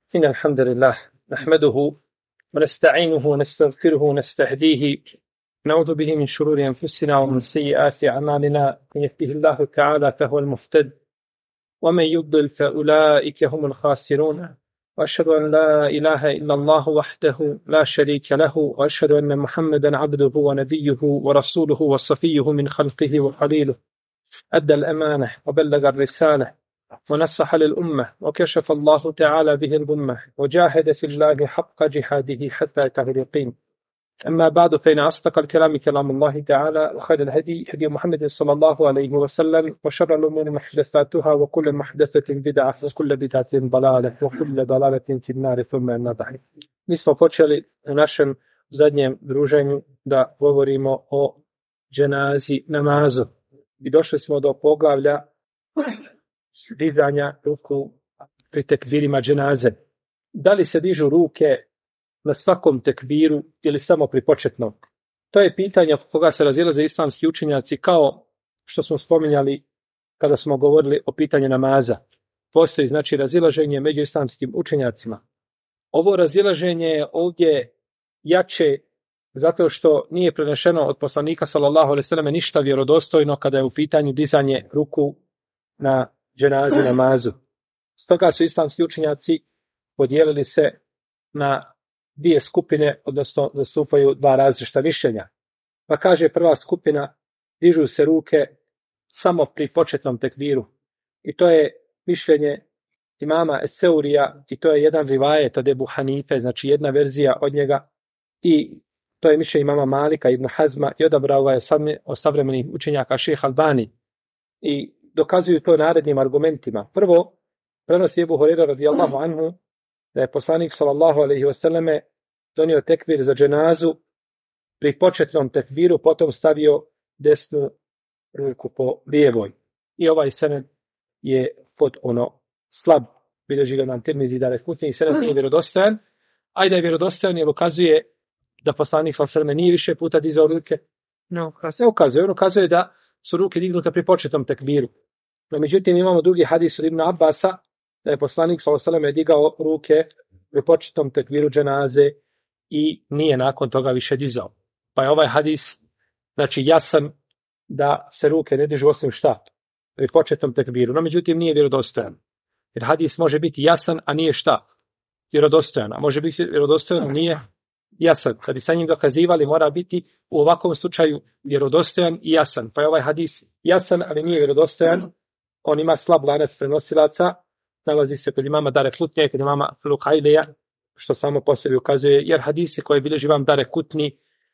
إن الحمد لله نحمده ونستعينه ونستغفره ونستهديه، نعوذ به من شرور أنفسنا ومن سيئات أعمالنا. من يهده الله تعالى فهو المهتد، ومن يضلل فأولئك هم الخاسرون. وأشهد أن لا إله إلا الله وحده لا شريك له، وأشهد أن محمدا عبده ونبيه ورسوله وصفيه من خلقه وخليله، أدى الأمانة وبلغ الرسالة ونصح للأمة، وكشف الله تعالى به الغمة، وجاهد في الله حق جهاده حتى أتاه اليقين. أما بعد، فإن أصدق الكلام كلام الله تعالى، وخير الهدي هدي محمد صلى الله عليه وسلم، وشر الأمور محدثاتها، وكل محدثة بدعة، وكل بدعة ضلالة، وكل ضلالة في النار. ثم أما بعد. Mi smo počeli u našem zadnjem druženju da govorimo o dženazi, namazu, i došli smo do poglavlja dizanja ruku pri tekbirima dženaze. Da li se dižu ruke na svakom tekbiru ili samo pri početnom? To je pitanje oko koga se razilaze islamski učenjaci, kao što smo spominjali kada smo govorili o pitanju namaza. Postoji znači razilaženje među islamskim učenjacima. Ovo razilaženje je ovdje jače zato što nije prenešeno od poslanika sallallahu alejhi ve selleme ništa vjerodostojno kada je u pitanju dizanje ruku na dženazi, namazu. Stoga su islamski učenjaci podijelili se na dvije skupine, odnosno zastupaju dva različita mišljenja. Pa kaže prva skupina, dižu se ruke samo pri početnom tekbiru. I to je mišljenje imama Eseurija, i to je jedan rivajet od Ebu Hanife, znači jedna verzija od njega, i to je mišljenje imama Malika ibn Hazma, i odabrao ga je od savremenih učenjaka Šejh Albani. I dokazuju to narednim argumentima. Prvo, prenosi Ebu Hurajra radijallahu anhu da je poslanik sallallahu alejhi ve selleme donio tekbir za dženazu pri početnom tekbiru, potom stavio desnu ruku po lijevoj. I ovaj sened je potpuno slab. Bilježi ga nam Tirmizi da Daraqutni, sened nije vjerodostojan, a i da je vjerodostojan jer ukazuje da poslanik sallallahu alejhi ve selleme nije više puta dizao ruke. On ukazuje da su ruke dignute pri početnom tekbiru. No, međutim, imamo drugi hadis od Ibn Abbasa da je poslanik sallallahu alejhi ve selleme digao ruke pri početnom tekbiru dženaze i nije nakon toga više dizao. Pa je ovaj hadis znači jasan da se ruke ne dižu osim šta pri početnom tekbiru. No, međutim, nije vjerodostojan. Jer hadis može biti jasan, a nije šta vjerodostojan. A može biti vjerodostojan, a nije jasan. Kad bi sa njim dokazivali, mora biti u ovakvom slučaju vjerodostojan i jasan. Pa je ovaj hadis jasan, ali nije vjerodostojan. On ima slab lanac prenosilaca, nalazi se kod imama Daraqutnija, kod imama Lukajlija, što samo po sebi ukazuje, jer hadise koje bilježi imam Daraqutni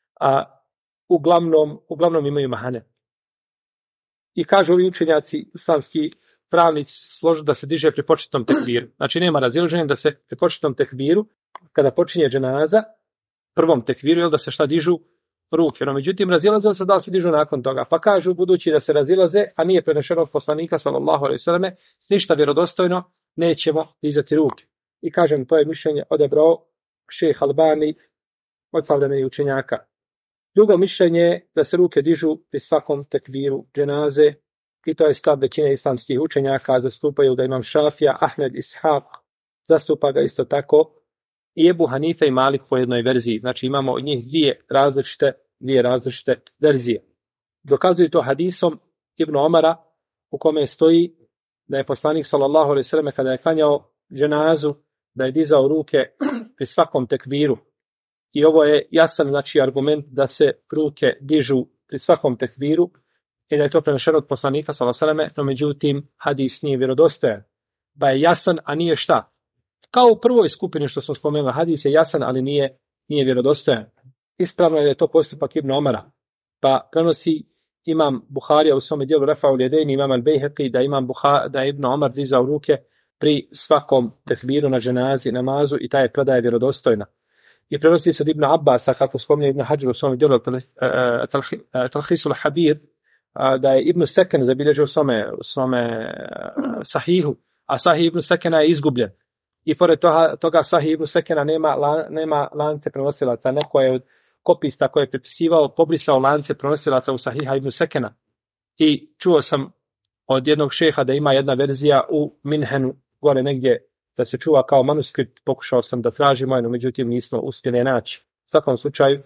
uglavnom imaju mahane. I kažu ovi učenjaci islamski pravnici složu da se diže pri početnom tekbiru. Znači nema razilaženja da se pri početnom tekbiru, kada počinje dženaza, prvom tekbiru, da se šta dižu ruke. No, međutim, razilaze se da li se dižu nakon toga. Pa kažu, budući da se razilaze, a nije prenešeno od poslanika sallallahu alejhi ve selleme ništa vjerodostojno, nećemo dizati ruke. I kažem, to je mišljenje odabrao Šejh Albani od savremenih učenjaka. Drugo mišljenje je da se ruke dižu pri svakom tekbiru dženaze, i to je stav većine islamskih učenjaka. Zastupaju ga imam Šafija, Ahmed, Ishaq, zastupa ga isto tako i Ebu Hanife i Malik po jednoj verziji. Znači imamo od njih dvije različite verzije. Dokazuju to hadisom Ibn Omara u kome stoji da je poslanik sallallahu alejhi ve selleme kada je klanjao dženazu da je dizao ruke pri svakom tekbiru. I ovo je jasan znači argument da se ruke dižu pri svakom tekbiru i da je to prenešeno od poslanika sallallahu alejhi ve selleme, no međutim hadis nije vjerodostojan. Pa je jasan, a nije šta? Kao u prvoj skupini što smo spomenuli, hadis je jasan, ali nije vjerodostojan. Ispravno je da je to postupak Ibn Omara. Pa prenosi imam Buharija u svome dijelu Rafa'ul Yadayn, imam Al-Bejheqi da je Ibn Omar dizao ruke pri svakom tekbiru na dženazi, namazu, i ta je predaja vjerodostojna. I prenosi se od Ibn Abbasa, kako spominje Ibn Hadžar u svome dijelu Talhisul Habir, da je Ibn Seken zabilježio u svome sahihu, a sahih Ibn Sekena je izgubljen. I pored toga sahih Ibn Sekena nema lance prenosilaca. Neko je od kopista koji je prepisivao, pobrisao lance prenosilaca u sahiha Ibn Sekena. I čuo sam od jednog šeha da ima jedna verzija u Minhenu, gore negdje da se čuva kao manuskript, pokušao sam da tražimo, no međutim nismo uspjeli naći. U svakom slučaju,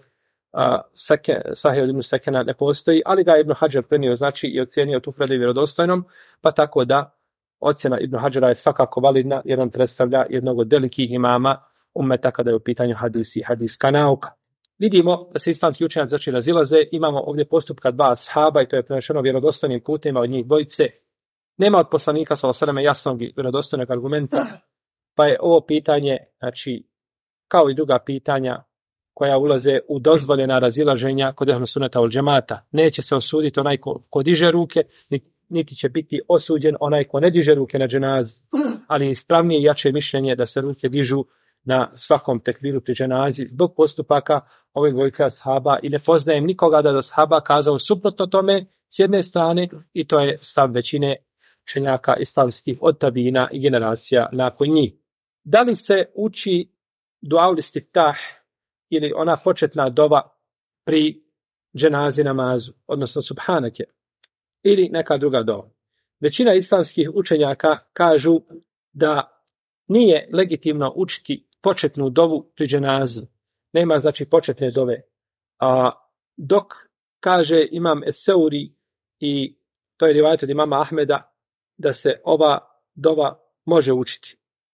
Sahih ibn Sekena ne postoji, ali ga Ibn Hadžar prenio, znači i ocjenio tu predaju vjerodostojnom, pa tako da ocjena Ibn Hadžara je svakako validna, jer on predstavlja jednog od velikih imama ummeta kada je u pitanju hadijska nauka. Vidimo da se islamski učenjaci znači razilaze, imamo ovdje postupka dva ashaba i to je prenešeno vjerodostojnim putima od njih dvojice. Nema od poslanika sallallahu alejhi ve selleme jasnog i vjerodostojnog argumenta, pa je ovo pitanje, znači, kao i druga pitanja koja ulaze u dozvoljena razilaženja kod ehlu sunneta wal džemata. Neće se osuditi onaj ko diže ruke, niti će biti osuđen onaj ko ne diže ruke na dženazi, ali ispravnije i jače mišljenje da se ruke dižu na svakom tekbiru pri dženazi zbog postupaka ovih dvojice ashaba i ne poznajem nikoga da je ashaba kazao suprotno tome s jedne strane i to je stav većine učenjaka islamskih od tabina i generacija nakon njih. Da li se uči duaul istiftah ili ona početna dova pri dženazi namazu, odnosno subhanake, ili neka druga dova? Većina islamskih učenjaka kažu da nije legitimno učiti početnu dovu pri dženazi. Nema znači početne dove. Dok kaže imam Eseuri i to je rivajet od imama Ahmeda da se ova dova može učiti.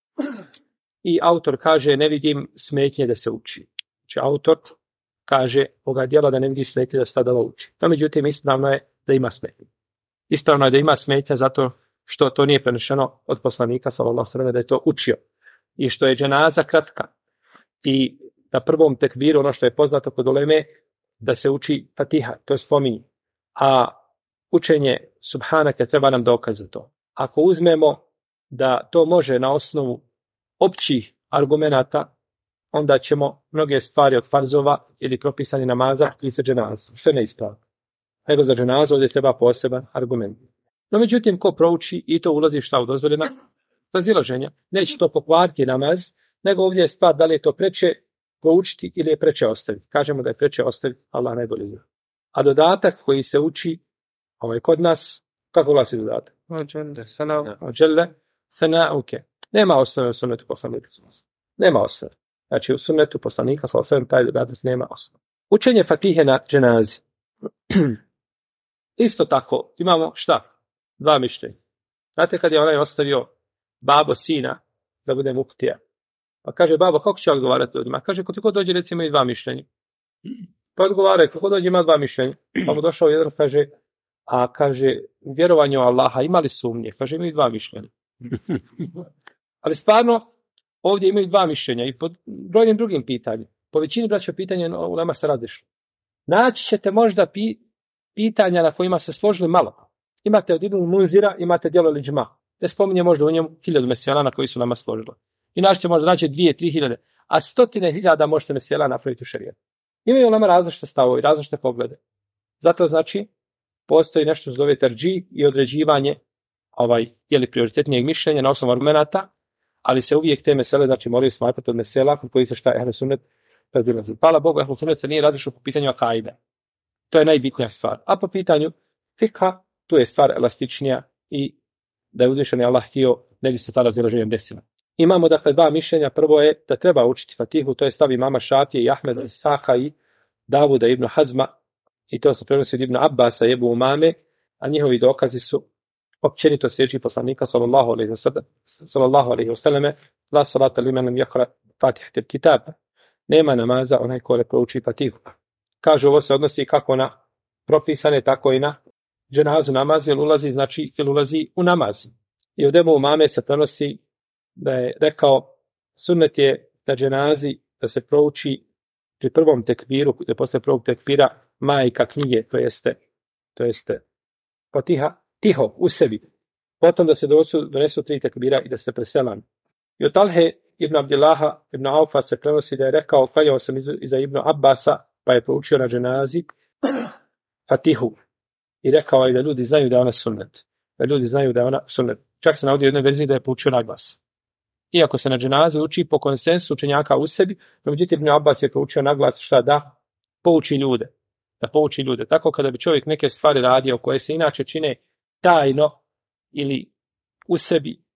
I autor kaže ne vidim smetnje da se uči. Znači autor kaže ovoga djela da ne vidi smetnje da se ta dova uči. No, međutim, ispravno je da ima smetnje. Ispravno je da ima smetnje zato što to nije prenešeno od poslanika sallallahu alejhi ve sellem da je to učio. I što je dženaza kratka. I na prvom tekbiru, ono što je poznato kod uleme, da se uči Fatiha, to je spominje. A učenje subhanake treba nam dokaz za to. Ako uzmemo da to može na osnovu općih argumenata, onda ćemo mnoge stvari od farzova ili propisani namaza i za dženazu. Što je neispravno. Nego za dženazu ovdje treba poseban argument. No međutim, ko prouči i to ulazi šta u dozvoljena razilaženja, neće to pokvariti namaz, nego ovdje je stvar da li je to preče proučiti ili je preče ostaviti. Kažemo da je preče ostaviti, Allah najbolje zna. A dodatak koji se uči kod nas, kako glasi dodatak? Ođelle, sanauke. Nema osnove u sunnetu poslanika. Nema osnove. Znači u sunnetu poslanika sa osnovim taj dodatak nema osnove. Učenje Fatihe na dženazi. Isto tako, imamo šta? Dva mišljenja. Znate kad je onaj ostavio babo sina da bude muftija. Pa kaže babo, kako će odgovarati ljudima? Kaže, ko dođe recimo i dva mišljenja. Pa odgovara, kako dođe ima dva mišljenja. Pa mu došao jedan, kaže, u vjerovanju Allaha imali sumnje. Kaže, imaju dva mišljenja. Ali stvarno, ovdje imaju dva mišljenja i po brojnim drugim pitanjima. Po većini braća pitanja ulema se razišlo. Naći ćete možda pitanja na kojima se složili malo. Imate od Ibn Munzira, imate djelo Liđma. Ne spominje možda u njemu 1000 meselana koji su nama složili. I naćete možda naći 2-3 a 100.000 možete mesela napraviti u šerijetu. Imaju nama različite stavove, različite poglede. Zato znači postoji nešto što zove tarđi i određivanje prioritetnijeg mišljenja na osnovu argumenata, ali se uvijek te mesele znači moraju smatrati od mesela kod koji se šta ehlu sunnet razilazi. Hvala Bogu, ehlu sunnet se nije razišao po pitanju akaide. To je najbitnija stvar. A po pitanju fikha, tu je stvar elastičnija i da je uzvišeni Allah htio, ne bi se ta razilaženja desila. Imamo dakle dva mišljenja. Prvo je da treba učiti Fatihu, to je stav imama Šafije i Ahmeda Isaka i Davuda ibn Hazma, i to se prenosi od Ibn Abbasa i Ebu Umame, a njihovi dokazi su općenito sljedeći poslanika sallallahu alejhi ve selleme: la salata liman lam yaqra fatihatul kitab. Nema namaza onaj ko ne prouči Fatihu. Kažu, ovo se odnosi kako na propisane, tako i na dženazu namaz, jer ulazi u namaz. I od Ebu Umame se prenosi da je rekao, sunnet je na dženazi da se prouči pri prvom tekbiru, da posle prvog tekbira majka knjige, to jeste Fatiha, tiho, u sebi. Potom da se donesu 3 tekbira i da se preselam. I od Talhe ibn Abdillaha ibn Aufa se prenosi da je rekao, klanjao sam iza Ibn Abbasa, pa je proučio na dženazi Fatihu. I rekao je da ljudi znaju da je ona sunnet. Da ljudi znaju da je ona sunnet. Čak se navodi u jednoj verziji da je proučio na glas. Iako se na dženazi uči po konsensu učenjaka u sebi, no međutim Ibn Abbas je proučio na glas šta da pouči ljude. Da pouči ljude. Tako kada bi čovjek neke stvari radio koje se inače čine tajno ili u sebi,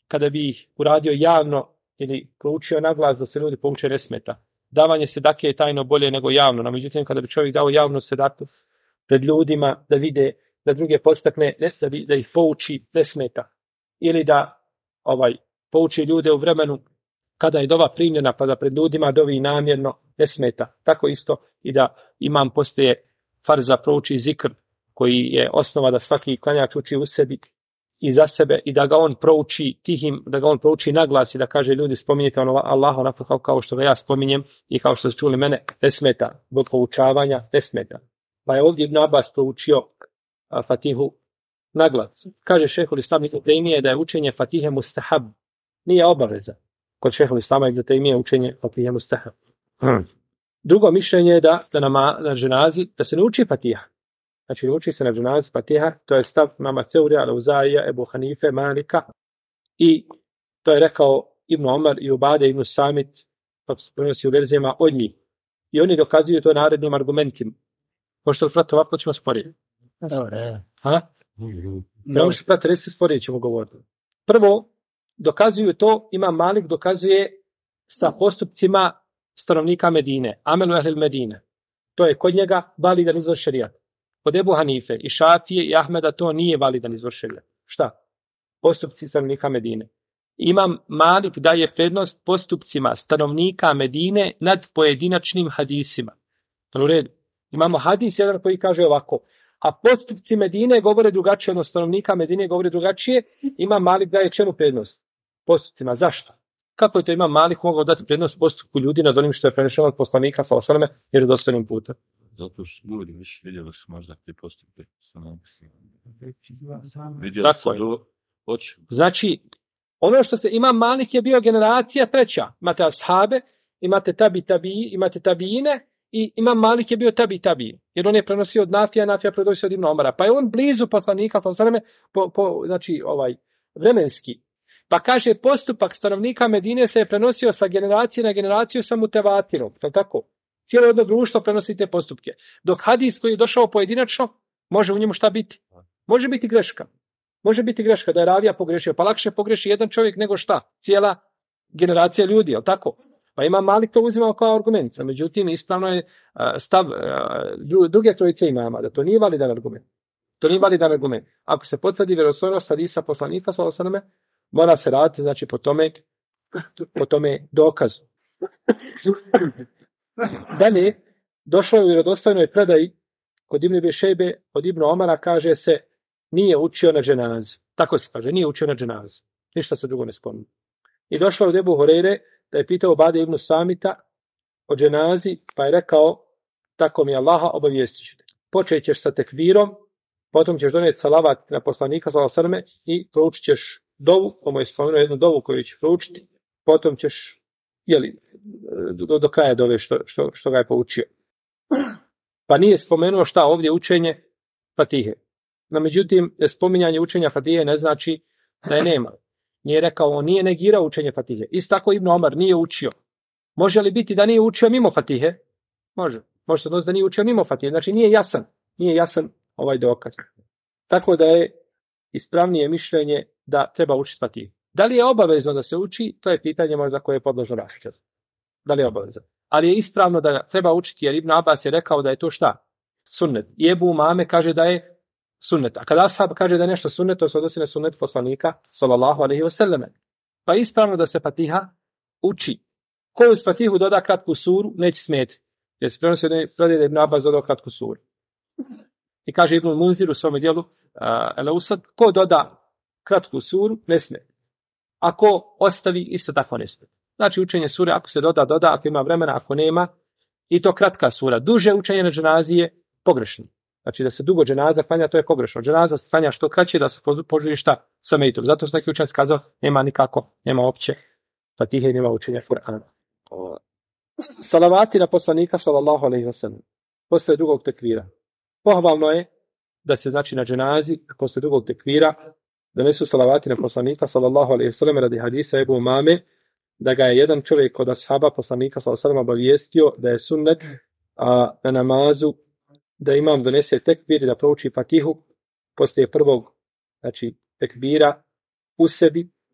kada bi ih uradio javno ili proučio naglas da se ljudi pouče ne smeta. Davanje sedake je tajno bolje nego javno, no međutim kada bi čovjek dao javnu sedaku pred ljudima da vide, da druge podstakne, da ih pouči, ne smeta. Ili da pouči ljude u vremenu kada je dova primljena pa da pred ljudima dovi namjerno, ne smeta. Tako isto i da imam postaje farza prouči zikr koji je osnova da svaki klanjač uči u sebi i za sebe i da ga on prouči tihim, da ga on prouči naglas i da kaže ljudi spominjete Allahu onako kao što ga ja spominjem i kao što su čuli mene, ne smeta. Zbog poučavanja ne smeta. Pa je ovdje Ibn Abbas proučio Fatihu naglas. Kaže šejhul Islam Ibn Tejmije da je učenje Fatihe mustahab, nije obaveza. Kod šejhul Islama Ibn Tejmije učenje Fatihe mustahab. Drugo mišljenje je da na ženazi da se ne uči Fatiha. Znači ne uči se na ženazi Fatiha, to je stav mama Teurija, Al-Uzajija, Ebu Hanife, Malika i to je rekao Ibn Omar i Ubade Ibn Samit, pa se prenosi u verzijama od njih. I oni dokazuju to narednim argumentima. Možete li prati ovako ćemo sporiti? Dobre. Ne možete prati, resi sporiti ćemo govoriti. Prvo, dokazuju to, Imam Malik dokazuje sa postupcima stanovnika Medine, Amelu Ehlil Medine. To je kod njega validan izvor šerijata. Kod Ebu Hanife i Šafije i Ahmeda to nije validan izvor šerijata. Šta? Postupci stanovnika Medine. Imam Malik daje prednost postupcima stanovnika Medine nad pojedinačnim hadisima. U redu. Imamo hadis jedan koji kaže ovako, a postupci Medine govore drugačije, odnosno stanovnika Medine govore drugačije, Imam Malik daje čemu prednost? Postupcima. Zašto? Kako je to Imam Malik mogao dati prednost postupku ljudi nad onim što je prenešeno od poslanika sa osaleme jer je dostojnim putem? Zato što ljudi više vidjeli su možda te postupke. Znači, ono što se Imam Malik je bio generacija treća. Imate ashabe, imate imate tabijine i Imam Malik je bio tabi. Jer on je prenosio od Nafija prenosio od Ibn Omara. Pa je on blizu poslanika sa osaleme znači vremenski. Pa kaže, postupak stanovnika Medine se je prenosio sa generacije na generaciju sa mutevatirom. Tako? Cijelo jedno društvo prenosi te postupke. Dok hadis koji je došao pojedinačno, može u njemu šta biti? Može biti greška. Može biti greška da je ravija pogrešio. Pa lakše pogreši jedan čovjek nego šta? Cijela generacija ljudi, jel tako? Pa Imam Malik to uzimao kao argument. Međutim, ispravno je stav druge trojice imama, da to nije validan argument. To nije validan argument. Ako se potvrdi vjerodostojnost hadisa poslanika sallallahu alejhi ve selleme, mora se raditi, znači, po tome dokazu. Dalje, došlo je u vjerodostojnoj predaji kod Ibn Abi Šejbe, od Ibn Omara, kaže se, nije učio na dženazi. Tako se kaže, nije učio na dženazi. Ništa se drugo ne spominje. I došlo je od Ebu Hureyre, da je pitao Ubade ibn Samita o dženazi, pa je rekao, tako mi Allaha obavijestit ću te. Počet ćeš sa tekvirom, potom ćeš donijeti salavat na poslanika sallallahu alejhi ve selleme i proučit ćeš dovu, ovo je spomenuo jednu dovu koju ćeš proučiti, potom ćeš do kraja dove što ga je poučio. Pa nije spomenuo šta ovdje učenje Fatihe. No, međutim, spominjanje učenja Fatihe ne znači da je nema. Nije rekao, on nije negirao učenje Fatihe. Isto tako Ibn Omar nije učio. Može li biti da nije učio mimo Fatihe? Može. Može se odnositi da nije učio mimo Fatihe. Znači nije jasan ovaj dokaz. Tako da je ispravnije mišljenje da treba učiti Fatihu. Da li je obavezno da se uči, to je pitanje možda koje je podložno raspravi. Da li je obavezno? Ali je ispravno da treba učiti, jer Ibn Abbas je rekao da je to šta? Sunnet. I Ebu Umame kaže da je sunnet. A kada ashab kaže da je nešto sunnet, to se odnosi na sunnet poslanika, sallallahu alejhi ve selleme. Pa je ispravno da se Fatiha uči. Ko uz Fatihu doda kratku suru, neće smetiti. Jer se prenosi da je Ibn Abbas dodao kratku suru. I kaže Ibn Munzir u svome dijelu, El-Usad, ko doda kratku suru, ne smije. Ako ostavi, isto tako ne smije. Znači učenje sure, ako se doda, ako ima vremena, ako nema, i to kratka sura. Duže učenje na dženazi je pogrešno. Znači da se dugo dženaza klanja, to je pogrešno. Dženaza se klanja što kraće da se požuri šta sa mejtom. Zato su neki učenjaci kazao, nema opće Fatihe, nema učenja Kur'ana. Salavati na poslanika, sallallahu alejhi ve sellem, posle drugog tekvira. Pohvalno je da se, znači, na dženazi posle drugog tekvira donesu salavati na poslanika, sallallahu alejhi ve sellem, radi hadisa Ebu Umame, da ga je jedan čovjek od ashaba poslanika, sallallahu alejhi ve sellem, obavijestio da je sunnet na namazu da imam donese tekbir i da prouči Fatihu poslije prvog, znači, tekbira u sebi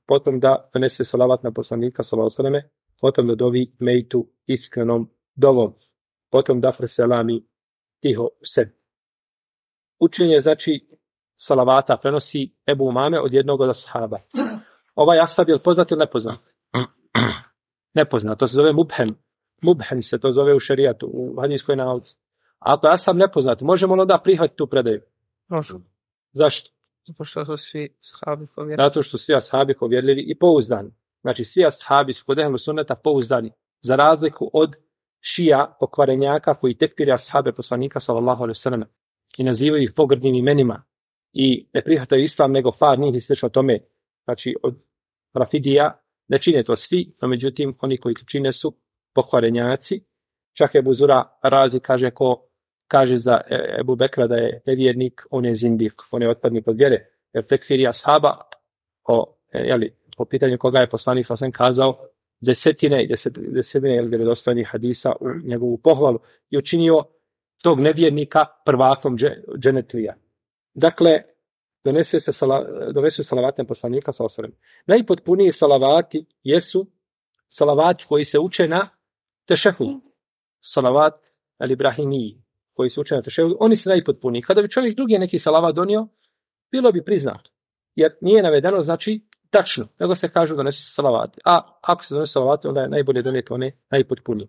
potom da donese salavat na poslanika sallallahu alejhi ve selleme, potom da dovi mejtu iskrenom dovom, potom da preselami tiho sebi. Učenje, znači, salavata prenosi Ebu Umame od jednog od ashaba. Ovaj ashab je poznat ili nepoznat? Nepoznat, to se zove mubhem. Mubhem se to zove u šerijatu, u hadijskoj nauci. A ako je ashab nepoznat, možemo li onda prihvatiti tu predaju? Možemo. Zašto? Zato što su svi ashabi povjerljivi. Zato što su svi ashabi povjerljivi i pouzdani. Znači, svi ashabi su kod ehlu sunneta pouzdani. Za razliku od šija pokvarenjaka koji tekfire ashabe poslanika sallallahu alejhi ve sellem i nazivaju ih pogrdnim imenima i ne prihvataju islam nego far njih i slično tome. Znači, od Rafidija ne čine to svi, no međutim oni koji to čine su pokvarenjaci. Čak Ebu Zura Razi kaže ko kaže za Ebu Bekra da je nevjernik, on je zindik, on je otpadnik od vjere. Jer tekfiri ashaba po pitanju koga je poslanik sam kazao desetine vjerodostojnih hadisa u njegovu pohvalu i učinio tog nevjernika prvakom dženetlija. Dakle, donesu salavate poslanika sallallahu alejhi ve sellem. Najpotpuniji salavati jesu salavati koji se uče na tešehud. Salavat al-Ibrahimiji koji se uče na tešehud, oni su najpotpuniji. Kada bi čovjek drugi neki salavat donio, bilo bi priznato. Jer nije navedeno, znači, tačno, nego se donesu salavati. A ako se donesu salavati, onda je najbolje donijeti one najpotpunije.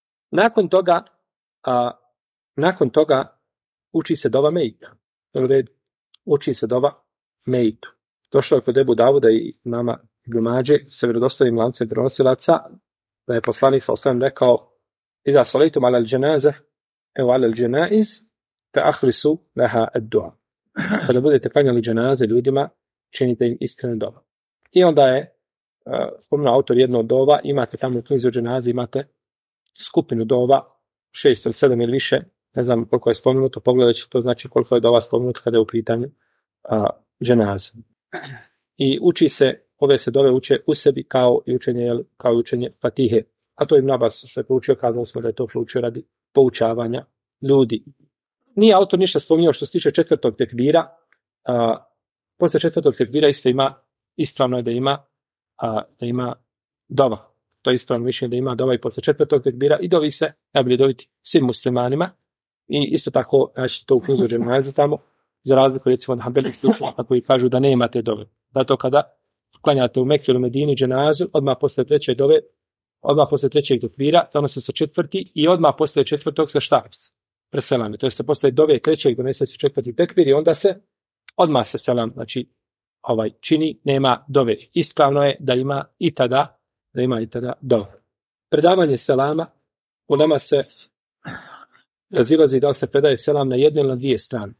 Nakon toga uči se dova mejta. Uči se dova mejtu. Došlo je kod Ebu Davuda i imama Ibn Mađe sa vjerodostojnim lancem prenosilaca da je poslanik sallallahu alejhi ve sellem rekao: "Iza salaitum ala al-janaza aw ala al-janaiz fa akhlisu laha ad-du'a." Kada budete klanjali dženaze ljudima, činite im iskrene dova. I onda je spomenuo autor jedno od dova, imate tamo u knjizi o dženazi, imate skupinu dova, 6 ili 7 ili više, ne znam koliko je spomenuto, pogledat ću to znači koliko je dova spomenuto kada je u pitanju dženaza. I ove se dove uče u sebi kao učenje Fatihe. A to je Ibn Abbas što je poučio, kazali smo da je to poučio radi poučavanja ljudi. Nije autor ništa spominjao što se tiče četvrtog tekbira. Posle četvrtog tekbira ispravno je da ima dova. To je ispravno mišljenje da ima dova i posle četvrtog tekbira i dovi se, najbolje dobiti svim muslimanima. I isto tako, znači to u knjizu dženaze tamo, za razliku recimo od hanbelijskih učenjaka koji kažu da nemate dove. Zato kada klanjate u Mekki ili Medini dženazu, odmah posle trećeg tekbira, donose se četvrti i odmah posle četvrtog se šta? Preselame. To jest posle dove trećeg donese se četvrti tekbir i onda se odmah se selam, znači čini, nema dove. Ispravno je da ima i tada dove. Predavanje selama, u nama se razilazi da li se predaje selam na jednu ili na dvije strane.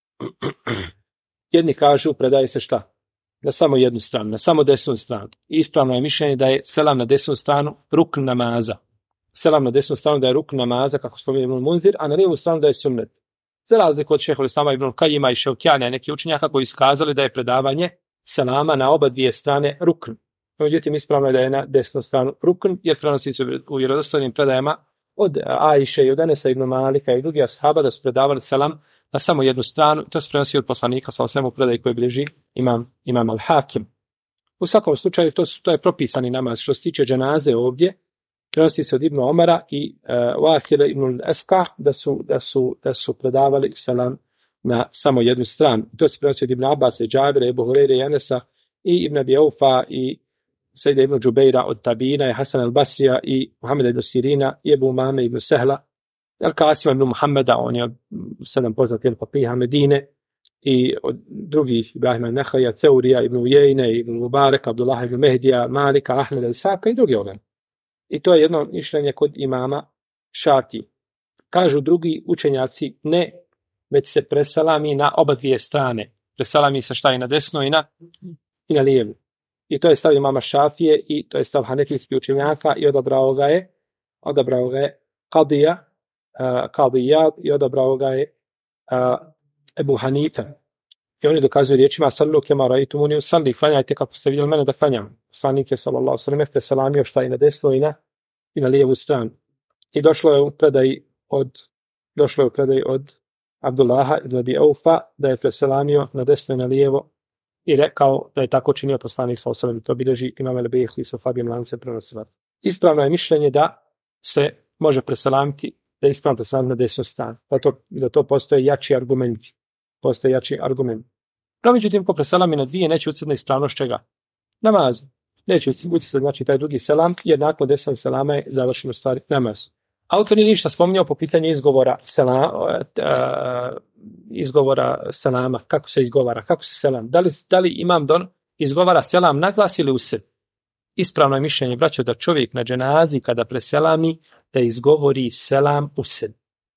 Jedni kažu predaje se šta? Na samo jednu stranu, na samo desnu stranu. Ispravno je mišljenje da je selam na desnu stranu rukn namaza. Selam na desnu stranu da je rukn namaza, kako spominje Ibn Munzir, a na lijevu stranu da je sunnet. Za razliku od šejhul islama Ibn Kajima i Ševkjana i neki učenjaka koji su kazali da je predavanje selama na oba dvije strane rukn. Međutim, ispravno je da je na desnu stranu rukn, jer prenosi se u vjerodostojnim predajama od Ajše i od Enesa ibn Malika i drugih ashaba da su predavali selam na samo jednu stranu. To se prenosi od poslanika sa svemu predaj koje bilježi imam al-Hakim. U svakom slučaju to je propisani namaz. Što se tiče dženaze ovdje, prenosi se od Ibn Omara i Wahira ibn Eska da su predavali selam na samo jednu stranu. To se prenosi od Ibn Abbasa i Džabira, Ebu Hureyre i Enesa i Ibn Abi Aufa i Sejda ibn Džubeira od Tabina i Hasan al-Basrija i Muhameda ibn Sirina i Ebu Umame ibn Sehla, Al-Kasima ibn Muhammeda, on je 7 poznatih faqiha Medine, i od drugih Ibrahima al-Nahaja, Theurija ibn Ujejne, ibn Mubareka, Abdullah ibn Mehdija, Malika, Ahmed al-Saka i drugi ovdje. I to je jedno mišljenje kod imama Šati. Kažu drugi učenjaci ne, već se preselami na oba dvije strane. Preselami se šta i na desno i na lijevu. I to je stav imama Šafije i to je stav hanefijskih učenjaka i odabrao ga je Kadija i odabrao ga je Ebu Hanife. I oni dokazuju riječima sallu kema raitumuni usalli, klanjajte kako ste vidjeli mene da klanjam. Poslanik je sallallahu alejhi ve sellem preselamio šta i na desno i na lijevu stranu. I došlo je u predaj od Abdullaha ibn Abi Aufa da je preselamio na desno i na lijevo i rekao da je tako činio poslanik sa osobom. To bilježi Imam el-Bejheqi sa Fabijom lancem prenosilaca. Ispravno je mišljenje da se može preselamiti, da je ispravno preselamiti na desnu stranu. Da to postoje jači argumenti. Postoje jači argumenti. No, međutim, ko preselami na dvije, neće utjecati na ispravnost čega? Namaza. Neće utjecati, znači taj drugi selam, jer nakon desnog selama je završen u stvari namaz. Autor nije ništa spominjao po pitanju izgovora selama, kako se izgovara, kako se selam. Da li imam izgovara selam na glas ili u sebi? Ispravno je mišljenje, braćo, da čovjek na dženazi kada preselami, da izgovori selam u sebi.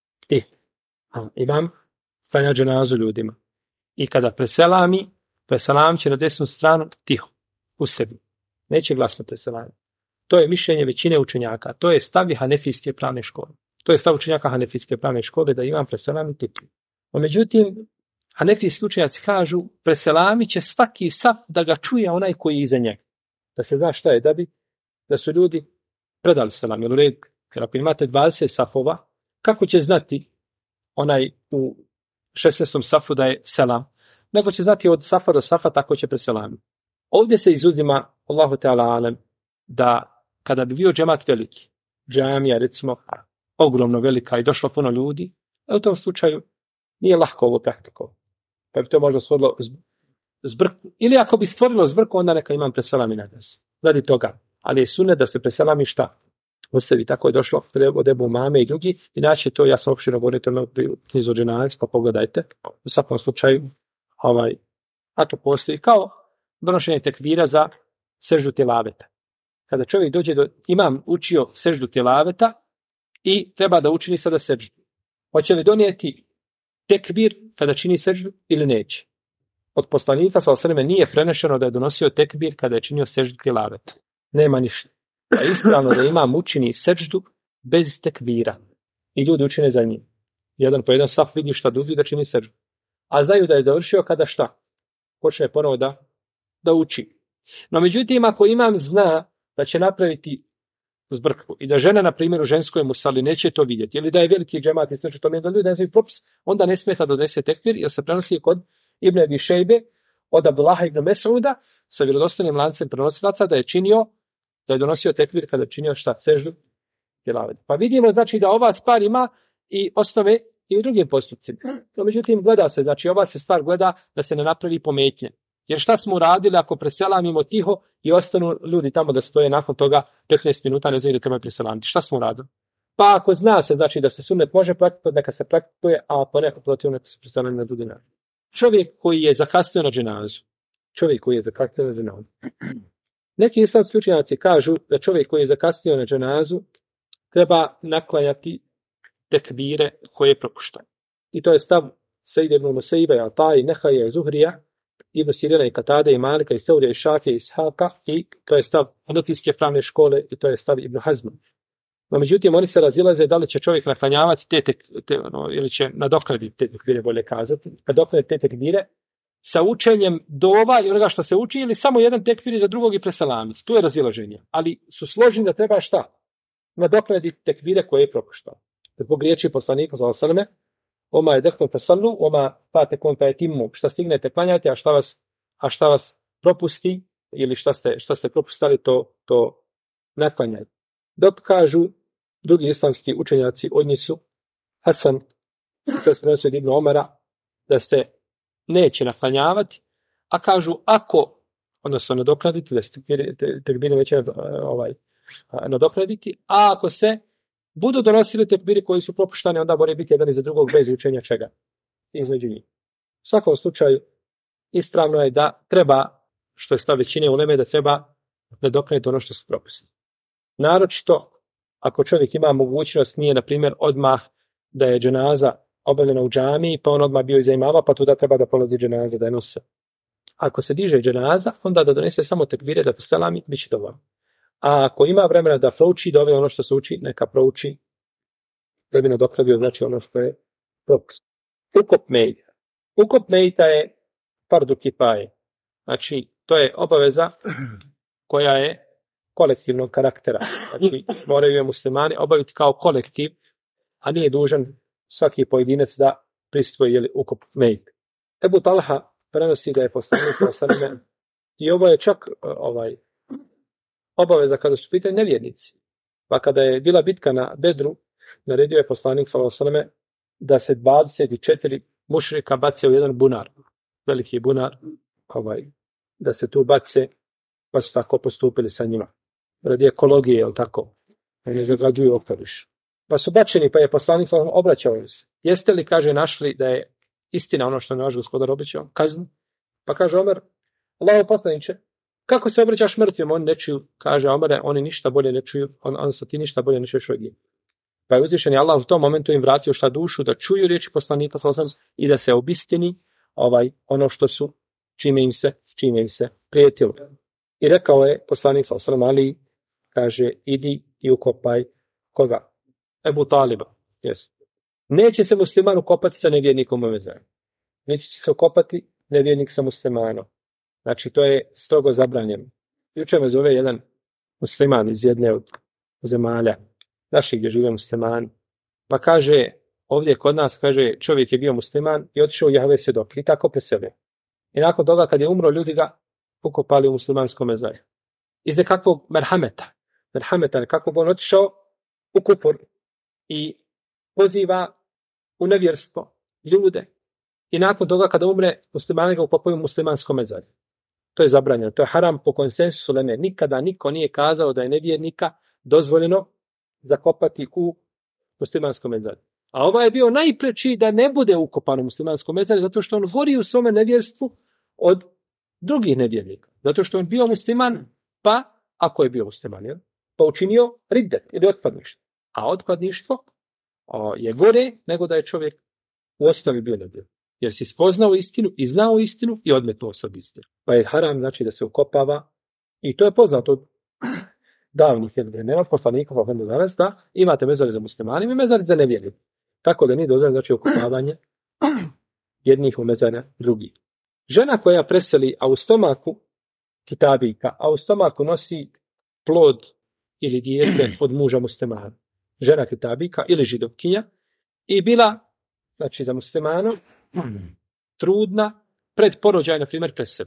Imam klanja dženazu ljudima. I kada preselam će na desnu stranu tiho, u sebi. Neće glasno preselami. To je mišljenje većine učenjaka. To je stav Hanefijske pravne škole. To je stav učenjaka Hanefijske pravne škole da imam preselami tiho. No, međutim, Hanefijski učenjaci kažu preselami će svaki saf da ga čuje onaj koji je iza njega. Da se zna šta je, da su ljudi predali selam. Jer ako imate 20 safova, kako će znati onaj u 16. safu da je selam? Nego će znati od safa do safa, tako će preselami. Ovdje se izuzima, Allahu Teala alem, da kada bi bio džemat veliki, džamija recimo ogromno velika i došlo puno ljudi, u tom slučaju nije lahko ovo praktikovati. Pa bi to možda stvorilo zbrku. Ili ako bi stvorilo zbrku, onda neka imam preselami na des. Radi toga. Ali je sunnet da se preselami šta? Ostavi, tako je došlo od Ebu Mame i drugi. Inače to, ja sam opširno govorio u knjizu Dženaza, pa pogledajte. U svakom slučaju, a to postoji kao donošenje tekbira za seždu tilaveta. Kada čovjek dođe imam učio seždu tilaveta i treba da učini sada seždu. Hoće li donijeti tekbir kada čini seždu ili neće? Od poslanika sallallahu alejhi ve sellem nije prenešeno da je donosio tekbir kada je činio seždu tilaveta. Nema ništa. A ispravno da imam učini seždu bez tekbira. I ljudi učine za njim. Jedan po jedan saf vidi šta drugi da čini seždu. A znaju da je završio kada šta? Počne ponovo da uči. No međutim, ako imam zna da će napraviti zbrku i da žena, na primjer, u ženskoj musali neće to vidjeti, ili da je veliki džemat i znači to ne da ljudi ne znaju propis, onda ne smeta da donese tekbir, jer se prenosi kod Ibn Abi Šejbe od Abdullaha ibn Mes'uda sa vjerodostojnim lancem prenosilaca da je donosio tekbir kada je činio šta? Seždu tilavet. Pa vidimo znači da ova stvar ima i osnove i u drugim postupcima. No, međutim, gleda se, znači ova se stvar gleda da se ne napravi pometnje. Jer šta smo uradili ako preselamimo tiho i ostanu ljudi tamo da stoje nakon toga 15 minuta, ne znaju da treba preselamiti. Šta smo uradili? Pa ako zna se znači da se sunnet može praktikovati, neka se praktikuje, a ako ne, protiv neka se preselami na drugi način. Čovjek koji je zakasnio na dženazu. Neki islamski učenjaci kažu da čovjek koji je zakasnio na dženazu treba naklanjati tekbire koje propušta. I to je stav Sejde ibn Musejba i Altaji, Nehaja i Zuhrija, Ibn Sirina i Katade i Malika i Seurija i Šafija i Ishaka, i to je stav Hanefijske pravne škole i to je stav Ibn Hazma. No, međutim, oni se razilaze da li će čovjek naklanjavati ili će nadoknaditi te tekbire, bolje kazati, nadoknaditi te tekbire sa učenjem dova i onoga što se uči, ili samo jedan tekbir za drugog i preselamiti. Tu je razilaženje. Ali su složeni da treba šta? Nadoknaditi tekbire koje je propuštao. Zbog riječi poslanika sallallahu alejhi ve selleme: Oma je deknu fesallu, oma fatekum fatimmu. Šta stignete klanjati, a šta vas propusti, ili šta ste propustali, to naklanjajte. Dok kažu drugi islamski učenjaci od njih su Hasan, što se prenosi od Ibn Omara, da se neće naklanjavati, a kažu odnosno nadoknaditi, da se tekbiri neće nadoknaditi, a ako se budu donosili tekbiri koji su propuštani, onda mora biti jedan iza drugog bez učenja čega između njih. U svakom slučaju, ispravno je da treba, što je stav većine uleme, da treba nadoknaditi ono što se propusti. Naročito, ako čovjek ima mogućnost, nije, na primjer, odmah da je dženaza obavljena u džamiji, pa on odmah bio iza imama, pa tuda treba da polazi dženaza, da je nose. Ako se diže dženaza, onda da donese samo tekbire, da poselami, bit će dovoljno. A ako ima vremena da prouči, da ono što se uči, neka prouči, da bi nadoknadio, znači ono što je propust. Ukop mejta je fardu kifaje. Znači, to je obaveza koja je kolektivnog karaktera. Znači, moraju je muslimani obaviti kao kolektiv, a nije dužan svaki pojedinac da pristvuje ukop mejta. Ebu Talha prenosi da je poslanik sallallahu i ovo je čak obaveza kada su pitanje nevjernici. Pa kada je bila bitka na Bedru, naredio je poslanik sallallahu da se 24 mušrika bace u jedan bunar, veliki bunar, da se tu bace, pa su tako postupili sa njima. Radi ekologije, jel tako? Ne zagađuju okoliš. Pa su bačeni, pa je poslanik sallallahu obraćao se. Jeste li, kaže, našli da je istina ono što je naš gospodar obećao, kaznu? Pa kaže Omer, Allahu poslaniče, kako se obraćaš mrtvima? Oni ne čuju, kaže Omer, oni ništa bolje ne čuju, odnosno ti ništa bolje ne čuješ od njih. Pa je uzvišeni Allah u tom momentu im vratio šta dušu, da čuju riječi poslanika sallallahu i da se obistini ono što su, čime im se prijetilo. I rekao je poslanik sallallahu Ali, kaže, idi i ukopaj koga? Ebu Taliba. Yes. Neće se musliman ukopati sa nevjernikom u mezar. Neće se ukopati nevjernik sa muslimanom. Znači, to je strogo zabranjeno. Jučer me zove jedan musliman iz jedne od zemalja naših gdje žive muslimani. Pa kaže, ovdje kod nas, kaže, čovjek je bio musliman i otišao u Jahve svjedoke i tako preselio. I nakon toga, kad je umro, ljudi ga ukopali u muslimanskom mezarju. Iz nekakvog merhameta, nekakvog on otišao u kupor i poziva u nevjerstvo ljude. I nakon toga, kada umre, muslimani ga ukopaju u muslimanskom mezarju. To je zabranjeno, to je haram po konsensusu uleme. Nikada niko nije kazao da je nevjernika dozvoljeno zakopati u muslimanskom mezarju. A ovaj je bio najpreči da ne bude ukopan u muslimanskom mezarju, zato što on gori u svome nevjerstvu od drugih nevjernika. Zato što on bio musliman, pa, ako je bio musliman, pa učinio riddet ili otpadništvo. A otpadništvo je gore nego da je čovjek u osnovi bio nevjernik. Jer si spoznao istinu i znao istinu i odmetnuo se od istinu. Pa je haram, znači, da se ukopava, i to je poznato od davnih vremena, poslanika, pa danas, da imate mezari za muslimanima i mezari za nevjernike. Tako da nije dozvoljeno, znači, ukopavanje jednih u mezara drugih. Žena koja preseli, a u stomaku kitabika, a u stomaku nosi plod ili dijete od muža muslimana, žena kitabika ili židovkinja, i bila, znači, za muslimanom, trudna, pred porođaj, na primjer, presebe.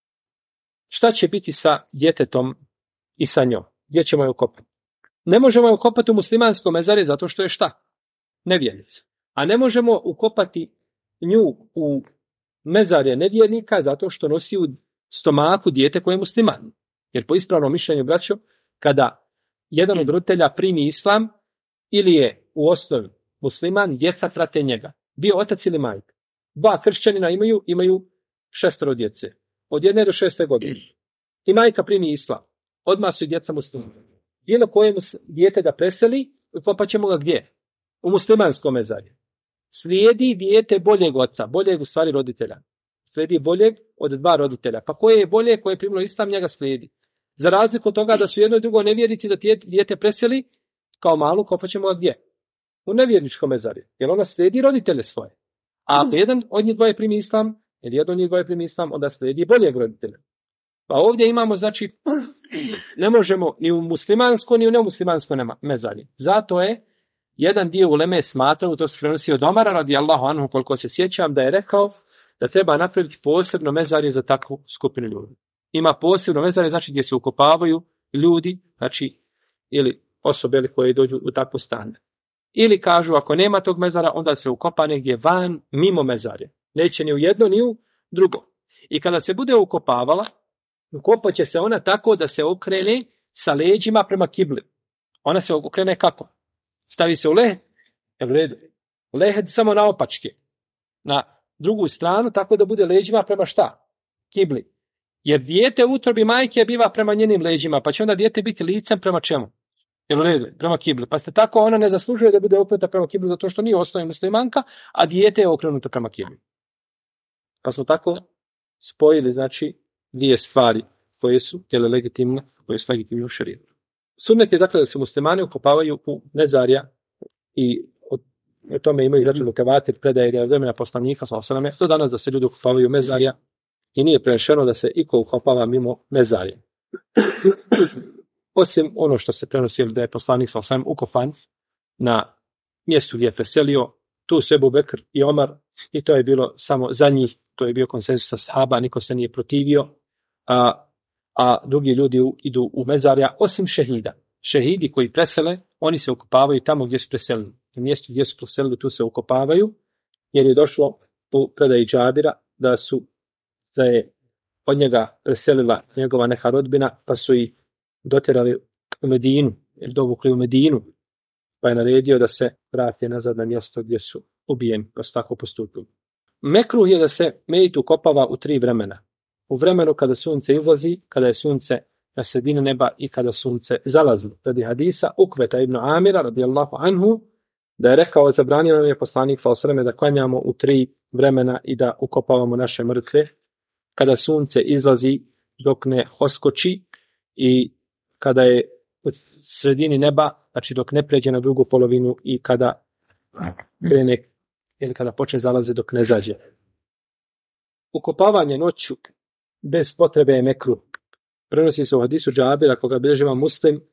Šta će biti sa djetetom i sa njom? Gdje ćemo je ukopati? Ne možemo je ukopati u muslimanskom mezarju zato što je šta? Nevjernica. A ne možemo ukopati nju u mezarje nevjernika zato što nosi u stomaku dijete koje je musliman. Jer po ispravnom mišljenju, braćo, kada jedan od roditelja primi islam ili je u osnovi musliman, djeca prate njega. Bio otac ili majka. Dva kršćanina imaju 6 djece. Od 1 do 6 godine. I majka primi islam. Odmah su i djeca muslimani. Bilo koje dijete da preseli, ukopat ćemo ga gdje? U muslimanskom mezarju. Slijedi dijete boljeg oca, boljeg u stvari roditelja. Slijedi boljeg od 2 roditelja. Pa koje je bolje, koje je primilo islam, njega slijedi. Za razliku od toga da su jedno i drugo nevjernici, da dijete preseli, kao malu, kopat ćemo ga gdje? U nevjerničkom mezarju. Jer ona slijedi roditelje svoje. A ako jedan od njih dvoje primi islam, jer jedno od njih dvoje primi islam, onda slijedi boljeg roditelja. Pa ovdje imamo, znači, ne možemo ni u muslimansko, ni u nemuslimansko mezarje. Zato je jedan dio uleme smatrao, to se prenosi od Omara radijallahu anhu, koliko se sjećam, da je rekao da treba napraviti posebno mezarje za takvu skupinu ljudi. Ima posebno mezarje, znači, gdje se ukopavaju ljudi, znači, ili osobe koje dođu u takvu stanje. Ili kažu, ako nema tog mezara, onda se ukopa negdje van, mimo mezarja. Neće ni u jedno, ni u drugo. I kada se bude ukopavala, ukopat će se ona tako da se okrene sa leđima prema kibli. Ona se okrene kako? Stavi se u lehed samo naopačke. Na drugu stranu, tako da bude leđima prema šta? Kibli. Jer dijete u utrobi majke biva prema njenim leđima, pa će onda dijete biti licem prema čemu? Prema kibli. Pa ste tako, ona ne zaslužuje da bude okrenuta prema kibli zato što nije osnovna muslimanka, a dijete je okrenuto prema kibli. Pa smo tako spojili, znači, 2 stvari koje su legitimne, koje su legitimne u šerijetu. Sunnet je, dakle, da se muslimani ukopavaju u mezarja i o tome imaju Rađul Kevatir predaje od vremena poslanika sallallahu alejhi ve sellem do danas da se ljudi ukopavaju u mezarja i nije prenešeno da se iko ukopava mimo mezarja. Osim ono što se prenosi da je poslanik sallallahu alejhi ve sellem ukopan na mjestu gdje je preselio, tu su Ebu Bekr i Omar i to je bilo samo za njih, to je bio konsenzus ashaba, niko se nije protivio, a drugi ljudi idu u mezarja, osim šehida. Šehidi koji presele, oni se ukopavaju tamo gdje su preselili. Na mjestu gdje su preselili, tu se ukopavaju, jer je došlo u predaji Džabira da je od njega preselila njegova neka rodbina, pa su ih dotjerali u Medinu, ili dovukli u Medinu, pa je naredio da se vrati nazad na mjesto gdje su ubijeni, pa su tako postupili. Mekruh je da se mejit ukopava u 3 vremena. U vremenu kada sunce izlazi, kada je sunce na sredini neba i kada sunce zalazi. Radi hadisa Ukveta ibn Amira radijallahu anhu, da je rekao, zabranio nam je poslanik sallallahu alejhi ve sellem da klanjamo u 3 vremena i da ukopavamo naše mrtve kada sunce izlazi dok ne hoskoči i kada je u sredini neba, znači dok ne pređe na drugu polovinu i kada krene ili kada počne zalaze dok ne zađe. Ukopavanje noću bez potrebe je mekruh. Prenosi se u hadisu Džabira, koga bilježi Imam Muslim,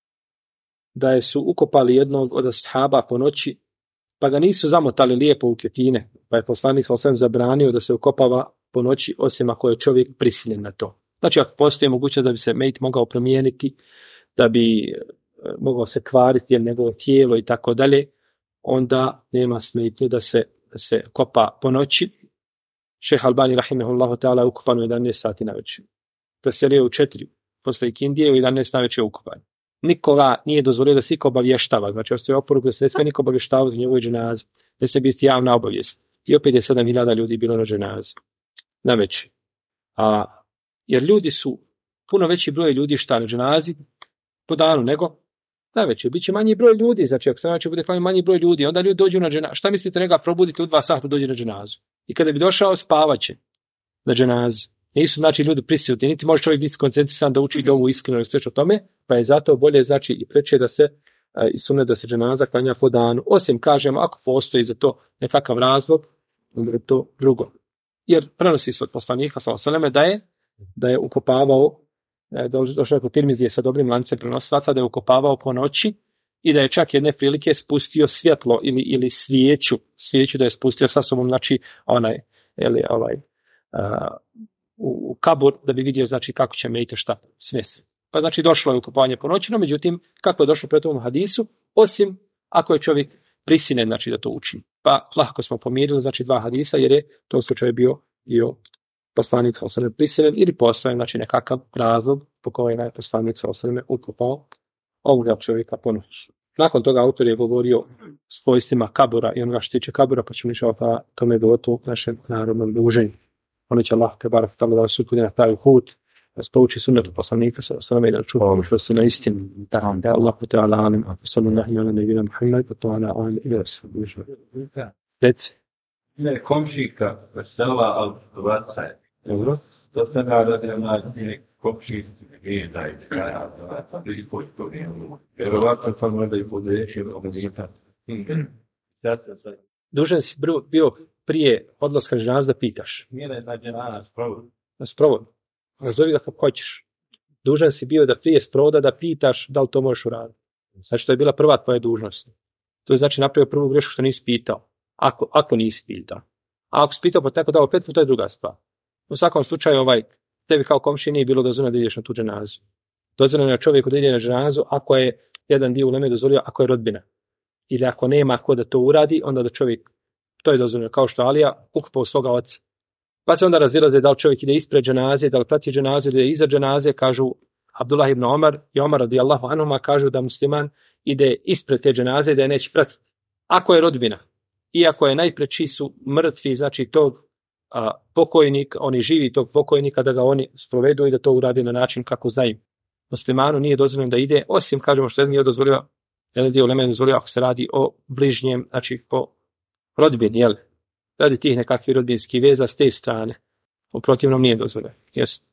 da su ukopali jednog od ashaba po noći, pa ga nisu zamotali lijepo u kjetine, pa je poslanik sallallahu alejhi ve sellem zabranio da se ukopava po noći, osim ako je čovjek prisiljen na to. Znači, ako postoji mogućnost da bi se mejit mogao promijeniti, da bi mogao se kvariti njegovo tijelo i tako dalje, onda nema smetnje da se kopa po noći. Šejh Albani rahimehullahu ta'ala ukopan u 11 sati na večer. Preselio u 4 posle ikindije, u 11 na večer ukopan. Nikoga nije dozvolio da se iko obavještava. Znači, ostaje oporuku da se ne smije niko obavještavati u njegovoj dženazi, da se biti javna obavijest. I opet je 7.000 ljudi bilo na dženazi na večer. Jer ljudi su, puno veći broj ljudi šta na dženazi po danu nego na večer. Biće manji broj ljudi, znači ako se znači bude manji broj ljudi, onda ljudi dođu na dženazu. Šta mislite, njega probudite u 2 sata dođe na dženazu? I kada bi došao, spavaće na dženazi. Nisu znači ljudi prisutni, niti može čovjek biti koncentrisan da uči dovu iskreno i sve o tome, pa je zato bolje znači i preče da se sunnet da se dženaza klanja po danu. Osim kažemo ako postoji za to nekakav razlog, onda je to drugo. Jer prenosi se od poslanika sallallahu alejhi ve selleme da je ukopavao, došao je kod Tirmizije sa dobrim lancem prenosilaca, da je ukopavao po noći i da je čak jedne prilike spustio svjetlo ili svijeću da je spustio sa sobom, znači u kabur da bi vidio znači kako će mejte šta svesti. Pa znači došlo je ukopavanje po noći, no međutim kako je došlo pred ovom hadisu, osim ako je čovjek prisiljen znači da to učini. Pa lako smo pomirili znači 2 hadisa jer je to slučaj bio poslanik sallallahu alejhi ve sellem prisiljen ili postoji znači nekakav razlog po kojem je poslanik sallallahu alejhi ve sellem ukopao ovoga čovjeka po noći. Nakon toga autor je govorio svojstvima kabura i onoga što tiče kabura, pa ćemo inšallah tome govoriti u našem narodnom druženju. Ono će Allah tebarak ta'ala da vas uputi na taj put, da se pouči sunnetu poslanika sallallahu alejhi ve sellem i da čuva što se na istinu. Da Allah ta'ala alim, sallallahu ala nebina Muhammed, wa ta'ala alim i da reci. Ne, komšika, vesela, ali vrata je. Dobro? To se nada na komšik nije dajte. Jer ovako sam možda i podeći obazita. Dužan si bio prije odlaska na dženazu da pitaš. Nije da je na dženazu sprovod. Na sprovod. Nazovi ga kako hoćeš. Dužan si bio da prije sprovoda da pitaš da li to možeš uraditi. Znači to je bila prva tvoja dužnost. To je znači napravio prvu grešku što nisi pitao. Ako nisi pitao. A ako si pitao pa tako dao petvu, to je druga stvar. U svakom slučaju tebi kao komši nije bilo dozvoljeno da ideš na tu dženazu. Dozvoljeno je čovjeku da ide na dženazu ako je jedan dio uleme dozvolio, ako je rodbina. Ili ako nema ko da to uradi, onda da čovjek, to je dozvoljeno, kao što Alija ukopao svoga oca. Pa se onda razilaze da li čovjek ide ispred dženaze, da li prati dženaze, ili iza dženaze, kažu Abdullah ibn Omar i Omar radijallahu anhuma kažu da musliman ide ispred te dženaze, da je neće pratiti. Ako je rodbina, iako je najpreči su mrtvi, znači tog pokojnik, oni živi tog pokojnika, da ga oni sprovedu i da to uradi na način kako znaju. Muslimanu nije dozvoljeno da ide, osim kažemo što jedan dio uleme dozvolio ako se radi o bližnjem, znači po rodbini, jel? Radi tih nekakvih rodbinskih veza s te strane. U protivnom nije dozvoljeno. Jesi.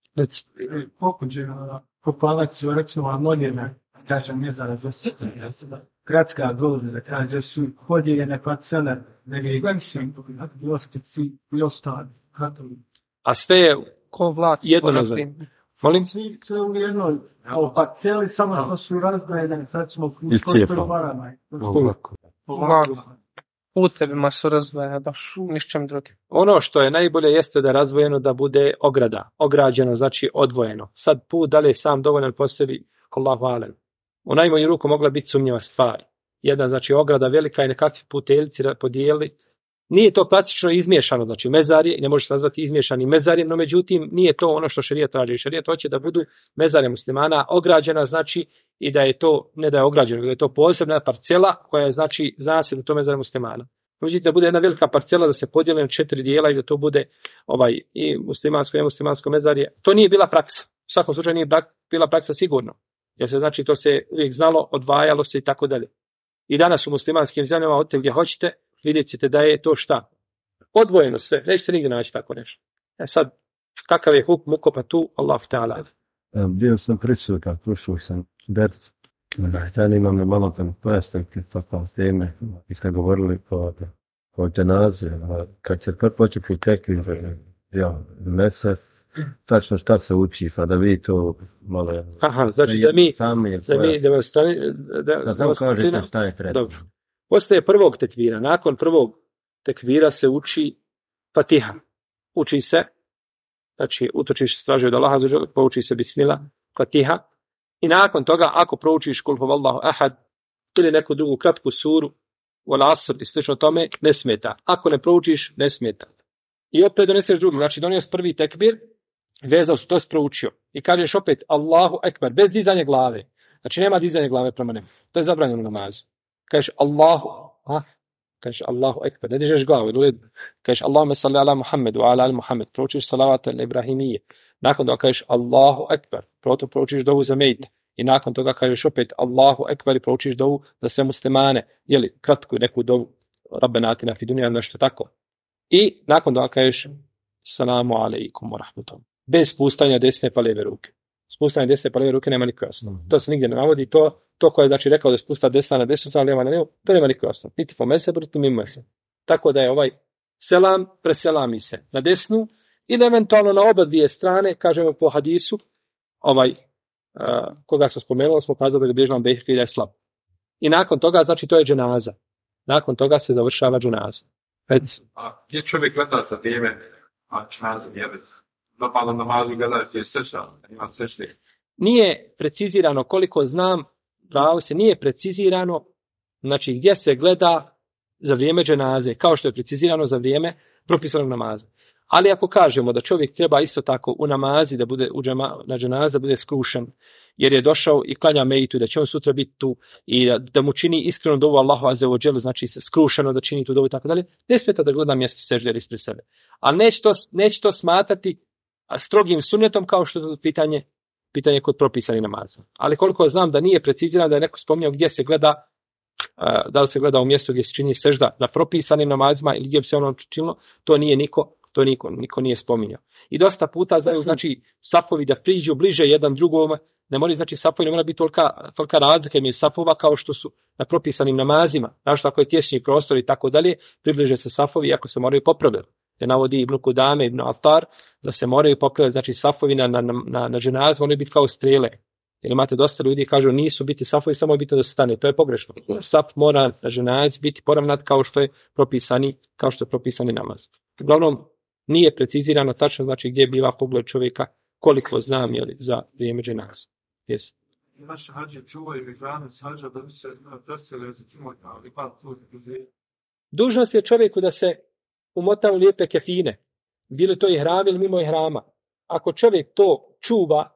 Popalac su recimo moderne, kažem ne za gradska govore, da kaže su podijeljene parcele, nevigansim, lostici i ostali. A sve je Ko vlak. jedno nazad. Molim? Sve u jednoj parceli, samo što su razdvojene, sad smo u Iscijepa. varama. putevima su razvoja, baš nišćem drugim. Ono što je najbolje jeste da je razvojeno da bude ograda. Ograđeno znači odvojeno. Sad put da li je sam dovoljan po sebi, Allahu alem. U najmanju ruku mogla biti sumnjiva stvar. Jedna znači ograda velika i nekakvi puteljci podijeli. Nije to klasično izmiješano, znači mezarje, ne može se nazvati izmiješani mezarjem, no međutim nije to ono što šerijat traži. Šerijat hoće da budu mezarje muslimana ograđena, znači i da je to, ne da je ograđeno, da je to posebna parcela koja je znači zasebno to mezarje muslimana. Međutim, da bude jedna velika parcela da se podijeli na 4 dijela i da to bude i muslimansko i nemuslimansko mezarje. To nije bila praksa. U svakom slučaju nije bila praksa sigurno. Jer se znači to se uvijek znalo, odvajalo se i tako dalje. I danas u muslimanskim zemljama, odte gdje hoćete, vidjet ćete da je to šta? Odvojeno sve. Nećete nigdje naći tako nešto. Sad, kakav je hukm ukopa tu? Allahu ta'ala. Bio sam prisutan, slušao sam derc. Zanima me malo tam pojasniti takva teme. Vi ste govorili o dženazi. Kad se počne tekvi, mesec, tačno šta se uči, pa da vi to malo... Aha, znači da samo kažete šta je treba. Dobro. Postaje prvog tekvira. Nakon prvog tekvira se uči Fatiha. Uči se, znači utočiš straže od Allaha, pouči se bismila, Fatiha. I nakon toga, ako proučiš Kul huvallahu ahad ili neku drugu kratku suru, Wal asr i slično tome, ne smeta. Ako ne proučiš, ne smeta. I opet doneseš drugi, znači doniješ prvi tekbir, vezao su, to si proučio. I kažeš opet Allahu ekber, bez dizanja glave. Znači nema dizanja glave prema nebu. To je zabranjeno u namazu. Kažeš Allahu ekber, ne dižeš glavu. Kažeš Allahumma salli ala Muhammedu, ala al Muhammed, proučiš salavat al Ibrahimije. Nakon toga kažeš Allahu ekber, proto proučiš dovu za mejte. I nakon toga kažeš opet Allahu ekber i proučiš dovu za sve muslimane. Jeli, kratku neku dovu, Rabbena atina fi dunija, nešto tako. I nakon toga kažeš Salamu alaikum wa rahmatom. Bez spustanja desne pa lijeve ruke. Spustanje desne pa lijeve ruke nema nikakve osnove. To se nigdje ne navodi. To koje je znači rekao da spusta desna na desnu stranu, lijeva na lijevu, to nema nikakve osnove. Niti po mesebu, niti mimo mesebu. Tako da je ovaj selam, preselami se na desnu ili eventualno na oba dvije strane, kažemo po hadisu, koga smo spomenuli, smo kazali da ga bilježi Imam Bejheki da je slab. I nakon toga, znači to je dženaza. Nakon toga se završava dženaza. A gdje čovjek gleda sa teme, a dženaza jebec? Dopalo namazu gleda se srša, ima sršli. Nije precizirano, koliko znam, pravo se nije precizirano, znači gdje se gleda za vrijeme dženaze, kao što je precizirano za vrijeme propisanog namaza. Ali ako kažemo da čovjek treba isto tako u namazi da bude na dženazi da bude skrušen, jer je došao i klanja mejtu, da će on sutra biti tu i da mu čini iskreno dovu Allahu azza wa dželle, znači se skrušeno da čini tu dovu i tako dalje, ne smeta da gleda mjesto sežde ispred sebe. Ali neće to smatrati strogim sunnetom kao što je pitanje kod propisani namaza. Ali koliko znam da nije precizirano, da je neko spominjao gdje se gleda, da li se gleda u mjestu gdje se čini sežda na propisanim namazima ili gdje bi se ono činilo, to niko nije spominjao. I dosta puta znaju, znači, safovi da priđu bliže jedan drugom, ne mora znači safovi, ne mora biti tolika razlika među safova kao što su na propisanim namazima. Znači, ako je tjesni prostor i tako dalje, približe se safovi iako se moraju popravljati. Jer navodi Ibn Kudame, Ibn Atar, da se moraju popravljati, znači safovi na dženazi moraju biti kao strele. Jer imate dosta ljudi koji kažu nisu biti safovi, samo je bitno da se stane. To je pogrešno. Saf mora na dženazi biti poravnat kao što je propisani namaz. Uglavnom, nije precizirano tačno znači gdje biva pogled čovjeka, koliko znam za vrijeme dženaze. Yes. Naši hađe čuvaju i hranu s hađa da bi se preseli za čumoj, ali pa tu. Dužnost je čovjeku da se umota u lijepe kefine, bilo to i hram ili mimo hrama. Ako čovjek to čuva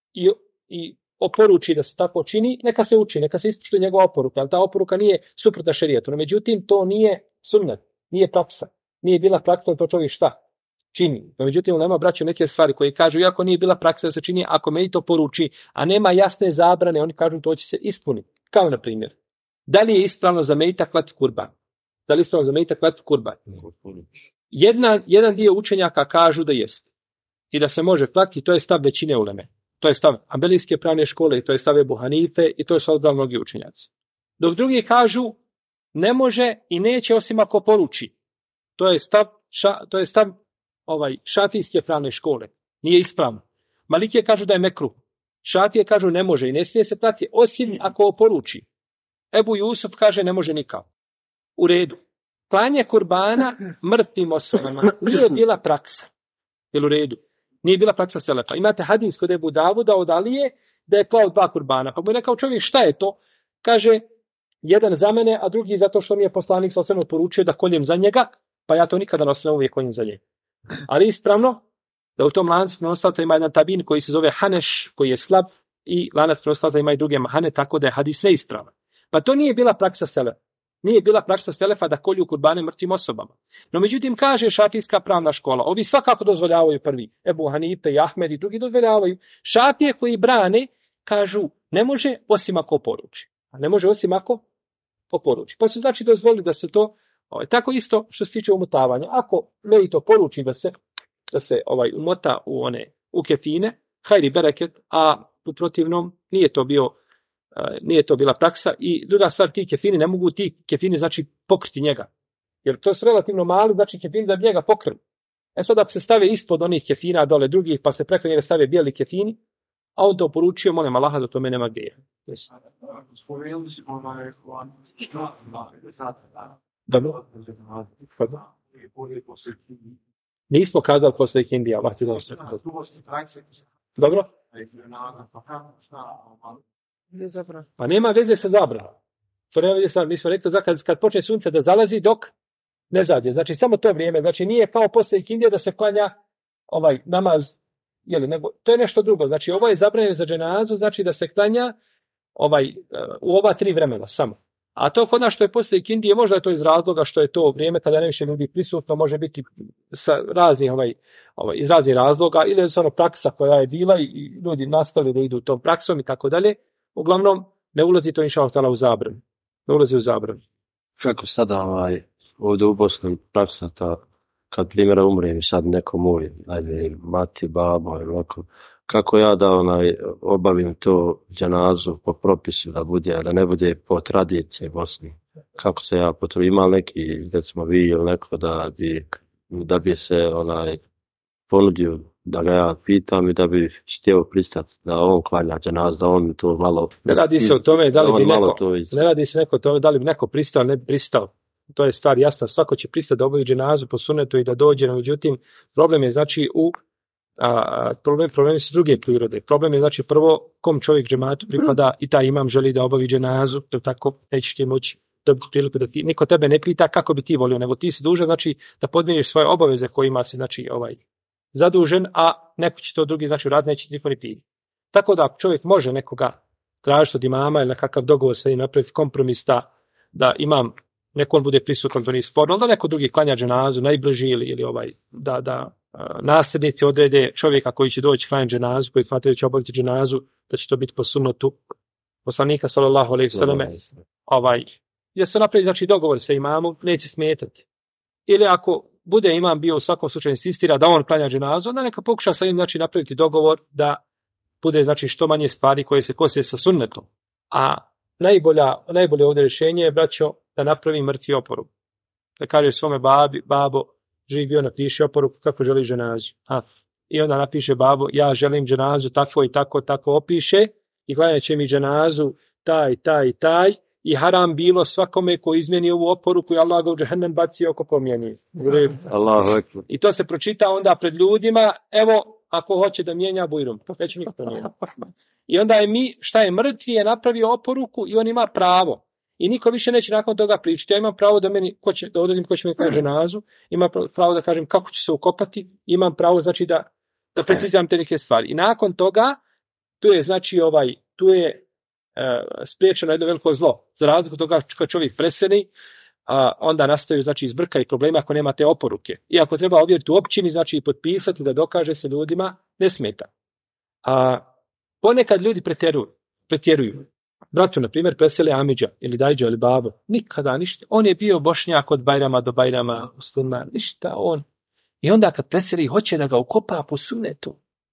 i oporuči da se tako čini, neka se uči, neka se ističe njegova oporuka, ali ta oporuka nije suprotna šerijetu. No, međutim, to nije sunnet, nije praksa. Nije bila praksa, to čovjek šta čini. No, međutim, nema braću neke stvari koje kažu, iako nije bila praksa da se čini, ako meni to poruči, a nema jasne zabrane, oni kažu to će se ispuniti. Kao na primjer, da li je ispravno za mejta klati kurban? Da li je ispravno za mejta klati kurban? Jedan dio učenjaka kažu da jest. I da se može klati, to je stav većine uleme. To je stav Ambelijske pravne škole, i to je stav Ebu Hanife, i to je stav mnogi učenjaci. Dok drugi kažu, ne može i neće osim ako poruči. To je stav šafijske pravne škole. Nije ispravno. Malikije kažu da je mekruh. Šafije kažu ne može i ne smije se klati osim ako poruči. Ebu Jusuf kaže ne može nikako. U redu. klanje kurbana mrtvim osobama nije bila praksa. Jel u redu? Nije bila praksa selefa. Imate hadis kod Ebu Davuda od Alije da je klao 2 kurbana. Pa mu je rekao čovjek šta je to? Kaže, jedan za mene, a drugi zato što mi je poslanik sa osnovno poručio da koljem za njega, pa ja to nikada nosim, uvijek koljem za njega. Ali ispravno da u tom lancu prenosilaca ima jedan tabin koji se zove Haneš, koji je slab, i lanac prenosilaca ima i druge mahane, tako da je hadis neispravan. Pa to nije bila praksa selefa. Nije bila praksa selefa da kolju kurbane mrtvim osobama. No međutim, kaže šafijska pravna škola, ovi svakako dozvoljavaju prvi, Ebu Hanife i Ahmed i drugi dozvoljavaju. Šafije koji brane, kažu, ne može osim ako poruči. A ne može osim ako oporuči. Pa su znači dozvolili da se to, tako isto što se tiče umotavanja. Ako to poruči da se umota u kefine, hajri bereket, a u protivnom nije to bila praksa. I druga stvar, ti kefini znači pokriti njega. Jer to su relativno mali, znači kefini da bi njega pokrili. Sad ako se stave ispod onih kefina dole drugih, pa se preko njega stave bijeli kefini, a on to poručio, molim Allaha da to me nema greha. Dobro. Nismo kazali posle Indija. Dobro. Pa nema veze sa zabranom. Mi smo rekli kad počne sunce da zalazi dok ne zađe. Znači samo to vrijeme. Znači nije kao posle Indija da se klanja namaz. Nego, to je nešto drugo. Znači ovo je zabranjeno za dženazu, znači da se klanja u ova 3 vremena samo. A to kod nas što je poslije ikindije, možda je to iz razloga što je to vrijeme kada ne više ljudi prisutno, može biti sa raznih iz raznih razloga, ili je samo praksa koja je bila i ljudi nastavili da idu tom praksom i tako dalje. Uglavnom, ne ulazi to inša Allah u zabranu. Ne ulazi u zabranu. Kako sada ovdje u Bosni praksa ta, kad primjera umre sad neko moj, ajde, mati, babo, ili ovako, kako ja da obavim to dženazu po propisu da ne bude po tradiciji Bosni. Kako se ja potrebujem, ima neki, recimo vi ili neko da bi se ponudio da ga ja pitam i da bi htio pristati da on klanja dženazu, da on to malo... Ne radi se o tome da li bi neko pristao, ne bi pristao. To je stvar jasna, svako će pristati da obavi dženazu po sunnetu i da dođe, no međutim, problem je znači problemi su druge prirode. Problem je znači prvo kom čovjek džematu pripada i taj imam želi da obavi dženazu, to tako nećeš ti moći dobiti priliku da ti, niko tebe ne pita kako bi ti volio, nego ti si dužan znači da podmiriš svoje obaveze kojima si znači zadužen, a neko će to drugi znači uraditi, neće niko ni piti. Tako da čovjek može nekoga tražiti od imama ili na kakav dogovor se napraviti kompromis da imam neko on bude prisutan, to nije sporno, ali da neko drugi klanja dženazu najbliži ili da nasljednici odrede čovjeka koji će doći klanjati dženazu, koji će obaviti dženazu, da će to biti po sunnetu poslanika sallallahu alejhi ve selleme. Gdje se napravi znači dogovor sa imamom, neće smetati. Ili ako bude imam bio u svakom slučaju insistira da on klanja dženazu, onda neka pokuša sa njim znači napraviti dogovor da bude znači što manje stvari koje se kose sa sunnetom. A najbolje ovdje rješenje je, braćo, da napravi mrtvi oporuku. Da kaže svome babo, živi bio, napiši oporuku kako želi dženazu. I onda napiše babo, ja želim dženazu tako i tako opiše i klanjat će mi dženazu taj i haram bilo svakome ko izmijeni ovu oporuku i Allah ga u džehennem baci oko promijeni. I to se pročita onda pred ljudima, evo, ako hoće da mijenja bujrum, to neće nikako promijeniti. I onda šta je mrtvi je napravio oporuku i on ima pravo. I niko više neće nakon toga pričati. Ja imam pravo da da odredim ko će mi kaže dženazu, imam pravo da kažem kako će se ukopati, imam pravo znači da preciziram te neke stvari. I nakon toga tu je znači spriječeno jedno veliko zlo. Za razliku od toga kad čovjek preseli, onda nastaju znači izbrka i problema ako nema te oporuke. I ako treba ovjeriti u općini, znači potpisati da dokaže se ljudima, ne smeta. Ponekad ljudi pretjeruju. Bratu, na primjer, preseli Amidža ili Dajđa ili babo. Nikada ništa. On je bio Bošnjak od Bajrama do Bajrama, musliman. Ništa on. I onda kad preseli, hoće da ga ukopa po sunnetu.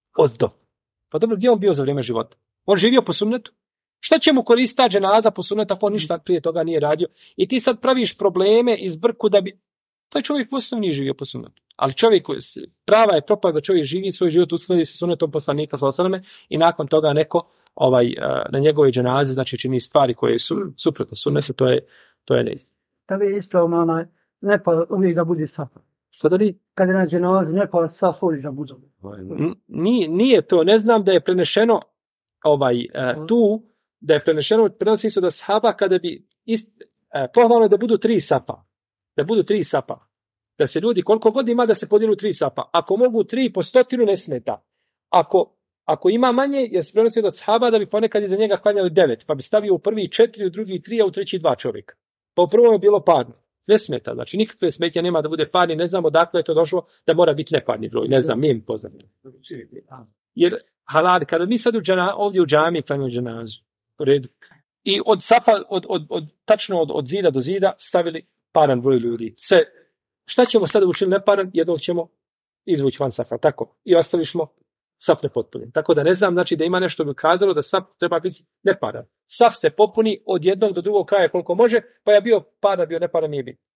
Pa dobro, gdje on bio za vrijeme života? On živio po sunnetu? Šta će mu koristiti dženaza po sunnetu ako on ništa prije toga nije radio? I ti sad praviš probleme iz brku da bi... Taj čovjek posebno nije živio po sunnetu. Ali prava je propag da čovjek živi svoj život uskladi sa sunnetom poslanika sallallahu alejhi ve selleme i nakon toga neko na njegove dženaze, znači čini stvari koje su suprotno sunnetu, to je ne. Da li je ispravno ne pa uvijek da bude safa. Što da li? Kad je na dženazi, ne pa safa uvijek da bude. Nije to, ne znam da je prenešeno tu, da je prenešeno, prenosi se da sahaba kada bi pohvalno da budu 3 safa. Da budu 3 safa. Da se ljudi, koliko god ima da se podijelu 3 safa. Ako mogu 3 po 100 ne smeta. Ako ima manje, je se prenosio od sahaba da bi ponekad iza njega klanjali 9, pa bi stavio u prvi 4, u drugi 3, a u treći 2 čovjeka. Pa u prvom je bilo parno. Ne smeta, znači nikakve smetnje nema da bude parni, ne znamo odakle je to došlo da mora biti neparni broj, ne znam, nije mi poznato. Jer halal, kada mi sad ovdje u džami klanjamo dženazu, u redu, i od safa, tačno od zida do zida stavili paran broj ljudi. Šta ćemo sada učiniti neparan? Jednog ćemo izvući van safa, tako, i ostavili smo saf nepotpunim. Tako da ne znam, znači da ima nešto bi ukazalo da saf treba biti neparan. Saf se popuni od jednog do drugog kraja koliko može, pa je bio paran, bio neparan, nije bio.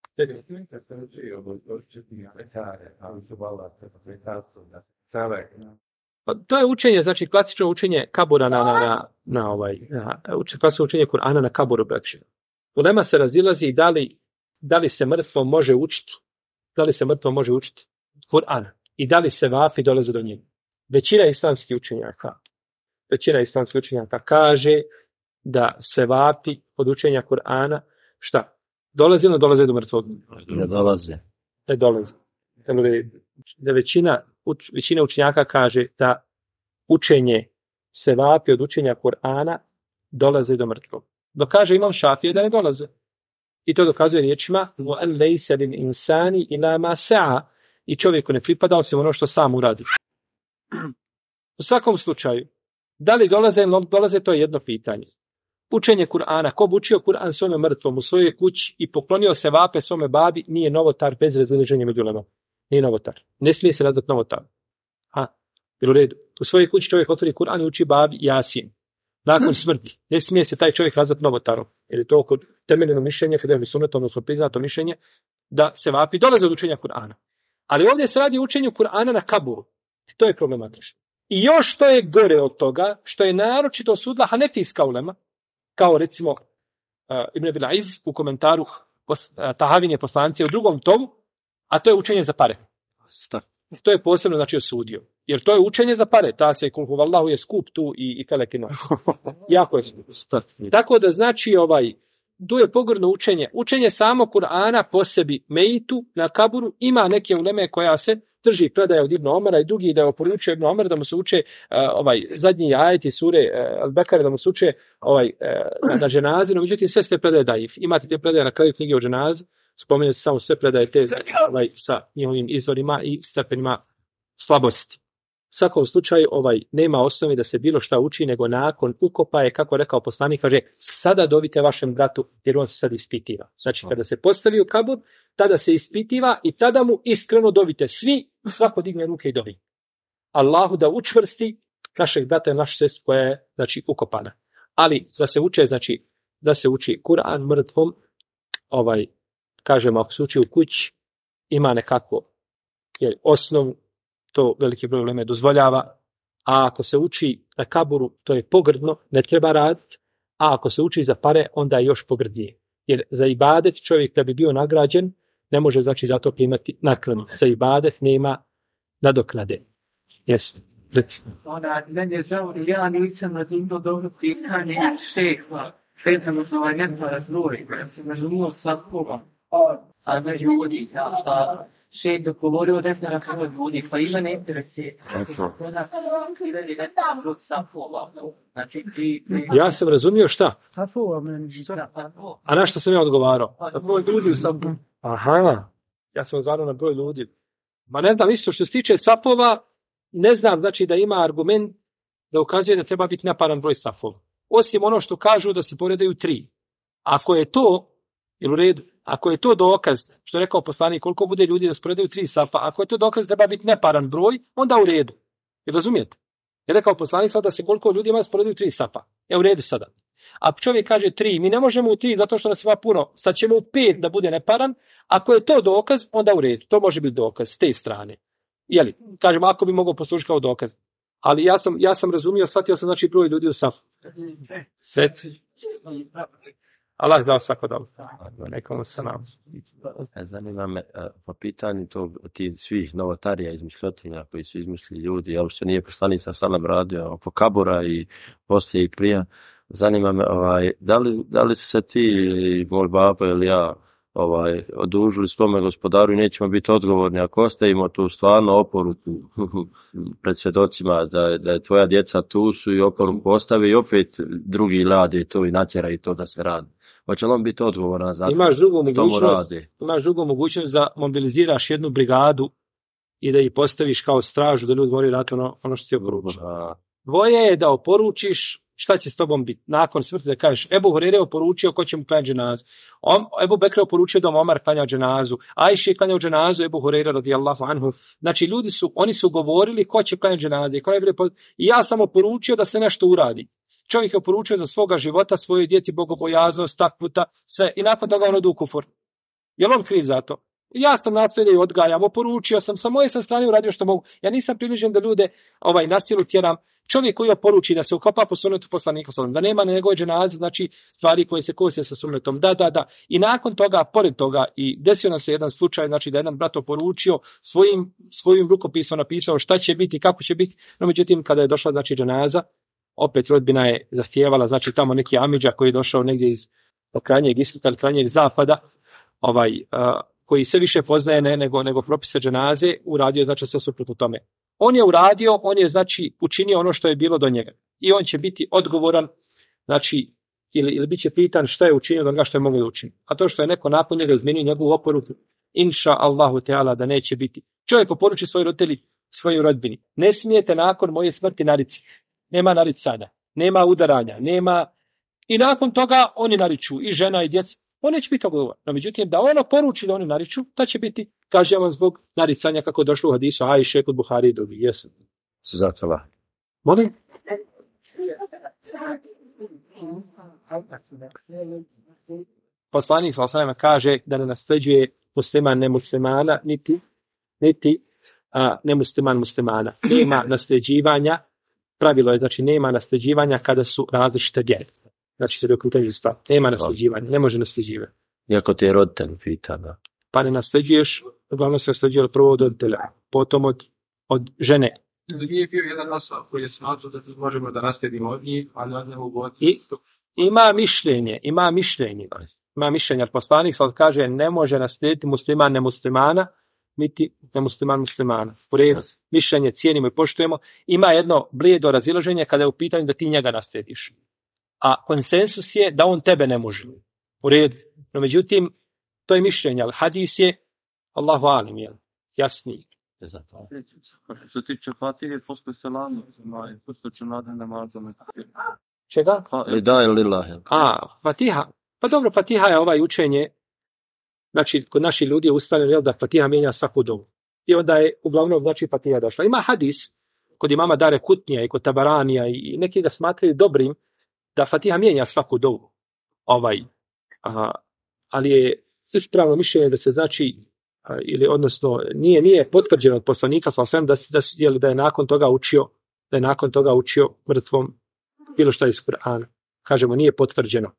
To je učenje, znači klasično učenje kabura klasično učenje Kur'ana na kaburu. Ulema se razilazi da li se mrtvo može učiti, Kur'an i da li se vafi dolaze do njega. Većina islamskih učenjaka kaže da se vapi od učenja Kur'ana, šta? Dolaze ili ne dolaze do mrtvog? Ne dolaze. Ne dolaze. Da većina učenjaka kaže da učenje se vapi od učenja Kur'ana dolaze do mrtvog. Dok kaže Imam Šafije da ne dolaze. I to dokazuje riječima وَأَنْ لَيْسَ لِلْإِنسَانِ إِلَا مَا سَعَى i čovjeku ne pripada osim ono što sam uradi. U svakom slučaju, da li dolaze, to je jedno pitanje. Učenje Kur'ana, ko bi učio Kur'an svome mrtvom u svojoj kući i poklonio se vape svome babi, nije novotar bez razilaženja među ulemom. Nije novotar. Ne smije se nazvati novotar. U redu. U svojoj kući čovjek otvori Kur'an i uči babi Jasin. Nakon smrti. Ne smije se taj čovjek nazvati novotarom. Jer je to temeljeno mišljenje, kada je sunneto, odnosno priznato mišljenje, da se vapi dolaze od učenja Kur'ana. Ali ovdje se radi o učenju Kur'ana na kaburu. To je problematično. I još što je gore od toga, što je naročito osudila hanefijska ulema, kao recimo Ibn Abil Aiz u komentaru Tahavine poslanice u 2. tomu, a to je učenje za pare. To je posebno znači osudio. Jer to je učenje za pare. Ta se kul huvallahu je skup tu i felekino. Jako je skup. Tako da znači tu je pogrdno učenje. Učenje samo Kur'ana po sebi meitu na kaburu ima neke uleme koja se drži predaje od Ibn Omara i drugi da je oporučio Ibn Omar da mu se uče zadnji ajeti sure Al-Bekare, da mu se uče na dženazi, no međutim sve ste predaje daif. Imate te predaje na kraju knjige o dženazi, spominjate samo sve predaje te sa njihovim izvorima i stepenima slabosti. U svakom slučaju nema osnovi da se bilo šta uči, nego nakon ukopa je, kako rekao poslanik, kaže, sada dovite vašem bratu, jer on se sad ispitiva. Znači, kada se postavi u kabur, tada se ispitiva i tada mu iskreno dovite. Svako digne ruke i dovi. Allahu da učvrsti našeg brata i našu sestru koja je, znači, ukopana. Ali da se uči Kur'an mrtvom, kažemo, ako se uči u kući, ima nekako osnovu, to veliki broj uleme dozvoljava, a ako se uči na kaburu, to je pogrdno, ne treba raditi, a ako se uči za pare, onda je još pogrdnije. Jer za ibadet čovjek da bi bio nagrađen, ne može znači za to primati naknadu. Za ibadet nema nadoknade. Jeste. Meni je žao da ja nisam razumio dobro pitanje šehva, vezano za nekva razvoj, ja sam razumio sad koga. A da ljudi, šta šeh dok govorio o nekada kako ljudi, pa ima ne interesi. Ja sam razumio šta? Safova meni. A na što sam ja odgovarao? Na broj ljudi u safu. Aha, ja sam odgovarao na broj ljudi. Ma ne znam, isto što se tiče safova, ne znam znači da ima argument da ukazuje da treba biti neparan broj safova. Osim ono što kažu da se poredaju 3. Ako je to, ili u redu, ako je to dokaz, što je rekao poslanik, koliko bude ljudi da se poredaju 3 safa, ako je to dokaz da treba biti neparan broj, onda u redu. Jer razumijete? Je rekao poslanik sada da se koliko ljudi ima da se poredaju 3 safa. U redu sada. A čovjek kaže 3, mi ne možemo u 3 zato što nas ima puno, sad ćemo u 5 da bude neparan, ako je to dokaz, onda u redu. To može biti dokaz s te strane. Jeli, kažemo, ako bi mogao poslužiti kao dokaz. Ali ja sam razumio, shvatio sam znači broj ljudi u safu. Sve. Allah dao svako dobro. Nekom salam. Zanima me po pitanju ti svih novotarija, izmišljotinja koji su izmislili ljudi, jel što nije poslanik sa salam radio oko kabura i poslije i prije. Zanima me da li se ti ili moj babo ili ja odužili svome gospodaru i nećemo biti odgovorni ako ostavimo tu stvarno oporuku pred svjedocima da je tvoja djeca tu su i oporuku ostavi i opet drugi radi to i natjera i to da se radi. Hoće li on biti odgovoran za Imaš drugu mogućnost da mobiliziraš jednu brigadu i da ih postaviš kao stražu da ljudi moraju raditi ono što ti oporučiš. Dvoje je da oporučiš šta će s tobom biti. Nakon smrti da kažeš Ebu Hureyre oporučio ko će mu klanjati dženazu. Ebu Bekr oporučio da mu Omar klanja dženazu. Ajši je klanjao dženazu Ebu Hureyre radijallahu anhu. Znači oni su govorili ko će klanjati dženazu. I ja sam oporučio da se nešto uradi. Čovjek je oporučio za svoga života, svojoj djeci bogobojaznost, takvuta, sve. I nakon toga on ode u kufur. Je li on kriv za to? Ja sam nastavio i odgajam, oporučio sam, sa moje sam strane uradio što mogu. Ja nisam približen da ljude na silu tjeram. Čovjek koji oporuči da se ukopa po sunnetu poslanika, da nema na njegove dženaze, znači stvari koje se kose sa sunnetom. Da. I nakon toga, pored toga, i desio nam se jedan slučaj, znači da jedan brat oporučio svojim rukopisom napisao šta će biti, kako će biti. No međutim, kada je došla znači dženaza, opet rodbina je zahtijevala, znači tamo neki amidža koji je došao negdje iz krajnjeg istoka ili krajnjeg zapada, koji sve više poznaje nego propise dženaze, uradio znači sve suprotno tome. On je znači učinio ono što je bilo do njega. I on će biti odgovoran, znači, ili bit će pitan šta je učinio od onoga što je mogao učiniti. A to što je neko nakon njega izmenio njegovu oporuku, inša Allahu Teala da neće biti. Čovjek oporuči svoj roditelji, svojoj rodbini. Ne smijete nakon moje smrti narici. Nema naricanja, nema udaranja, nema... I nakon toga oni nariču, i žena i djeca. On neće biti odgovoran. No, međutim, da ono poruči da oni nariču, da će biti kažnjavan zbog naricanja kako je došlo u hadisu Ajše kod Buhari i drugi. Jesu. Zatala. Molim? Poslanik sallallahu alejhi ve sellem kaže da ne nasljeđuje musliman nemuslimana, niti nemusliman muslimana. Nema nasljeđivanja, pravilo je, znači nema nasljeđivanja kada su različite vjere. Znači se dok pitanje stav. Nema nasljeđivanja, ne može nasljeđivati. Iako ti je roditelj pita, da. Pa ne nasljeđuješ, uglavnom se nasljeđuje prvo od roditelja, potom od žene. Nije bio jedan osob koji je smatrao da možemo da naslijedimo od njih, a ne mogu od njih. Ima mišljenje, jer poslanik sad kaže ne može naslijediti musliman nemuslimana, niti nemusliman muslimana. U redu, mišljenje cijenimo i poštujemo. Ima jedno blijedo razilaženje kada je u pitanju da ti njega naslijediš. A konsensus je da on tebe ne može. U redu. No međutim, to je mišljenje, ali hadis je Allahu alim, jel? Jasniji. Što se tiče Fatihe, posle selama, posle čunade namazom. Čega? Fatiha. Pa dobro, Fatiha je učenje. Znači, kod naših ljudi je ustavljeno da Fatiha mijenja svaku dobu. I onda je uglavnom, znači, Fatiha došla. Ima hadis kod imama Dare Kutnija i kod Tabaranija i neki da smatraju dobrim da Fatiha mijenja svaku dobu. Ali je sve pravno mišljenje da se znači odnosno nije potvrđeno od poslanika da je nakon toga učio mrtvom bilo šta iz Kur'ana. Kažemo nije potvrđeno.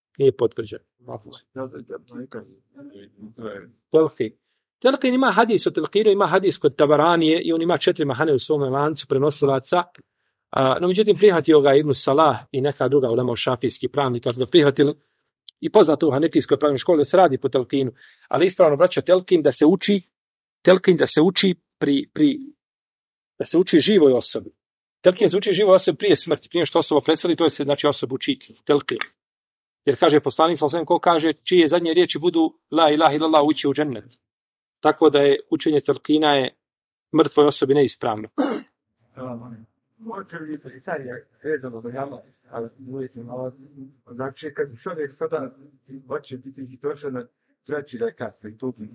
Telkin ima hadis od Telkinu, ima hadis kod Tabaranije i on ima 4 mahane u svom lancu prenosilaca. No međutim prihvatio ga Ibn Salah i neka druga ulema šafijski pravnika da prihvatili i poznato u hanefijskoj pravnoj školi da se radi po telkinu, ali ispravno braćo telkin da se uči da se uči živoj osobi. Telkin se uči živoj osobi prije smrti, prije što osoba preseli, to je se znači osobu uči telkin. Jer kaže poslanik sallallahu ko kaže čije zadnje riječi budu la ilaha illallah ući u džennet. Tako da je učenje telkina je mrtvoj osobi neispravno. Znači, kad čovjek sada hoće biti došao na treći rekat i tu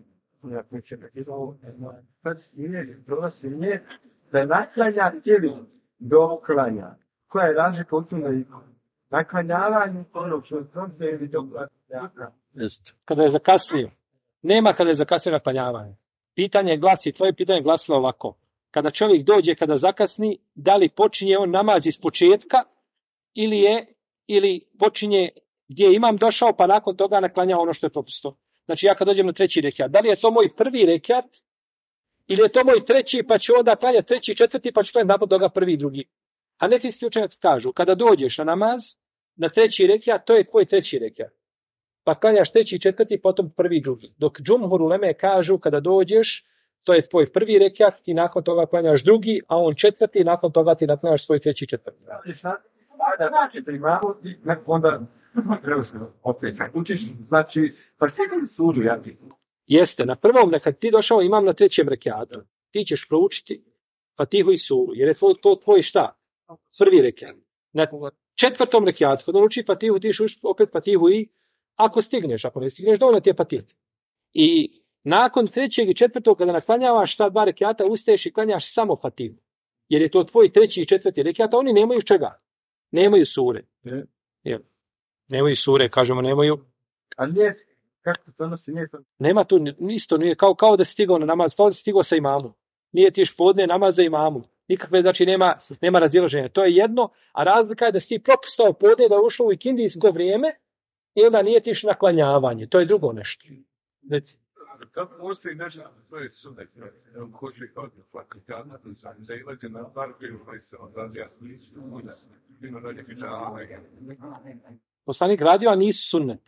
nije da naklanja tijeli do klanja. Koja je razlika u tome naklanjavanju onog što je ili do klanja? Kada je zakasnio. Nema kada je zakasnio naklanjavanje. Tvoje pitanje glasilo ovako. Kada čovjek dođe, kada zakasni, da li počinje on namaz iz početka ili počinje gdje je imam došao pa nakon toga naklanjao ono što je propusto. Znači ja kad dođem na treći rekiat, da li je to moj prvi rekiat ili je to moj treći pa ću onda klanjati treći, četvrti pa ću klanjati nakon toga prvi, drugi. A neki učenjaci kažu, kada dođeš na namaz, na treći rekiat, to je tvoj treći rekiat. Pa klanjaš treći, četvrti, potom prvi, drugi. Dok džumhur uleme kažu, kada dođeš, to je tvoj prvi rekiat, ti nakon toga klanjaš drugi, a on četvrti, nakon toga ti naklanjaš svoj treći, četvrti. Znači, imamo onda opet učiš, znači, partikulni sudu, ja ti. Jeste, na prvom, kad ti došao, imam na trećem rekiatu. Ti ćeš proučiti Fatihu i suru, jer je to tvoj šta? Prvi rekiat. Na četvrtom rekiatu, kada uči Fatihu, ti ćeš opet Fatihu i ako stigneš, ako ne stigneš, dovoljno ti je Fatiha. I nakon trećeg i četvrtog, kada naklanjavaš ta dva rekiata, ustaješ i klanjaš samo Fatihu. Jer je to tvoj treći i četvrti rekiat, a oni nemaju čega? Nemaju sure. Nemaju sure, kažemo, nemaju. A nije, kako to nosi, nije to? Nema tu, isto nije, kao da si stigao na namaz, kao da si stigao sa imamom. Nije ti još podne namaz za imamu. Nikakve, znači nema razilaženja. To je jedno, a razlika je da si ti propustao podne, da je ušao u ikindijsko vrijeme, ili da nije tiš naklanjavanje. To je drugo nešto. Reci. To postoji nešto, to je sunek. Evo, hoće kao da faktikana, da ilete na par koji se odlazi, ja sam nisu ima dalje hidžama. Poslanik radio, a nisu sunnet.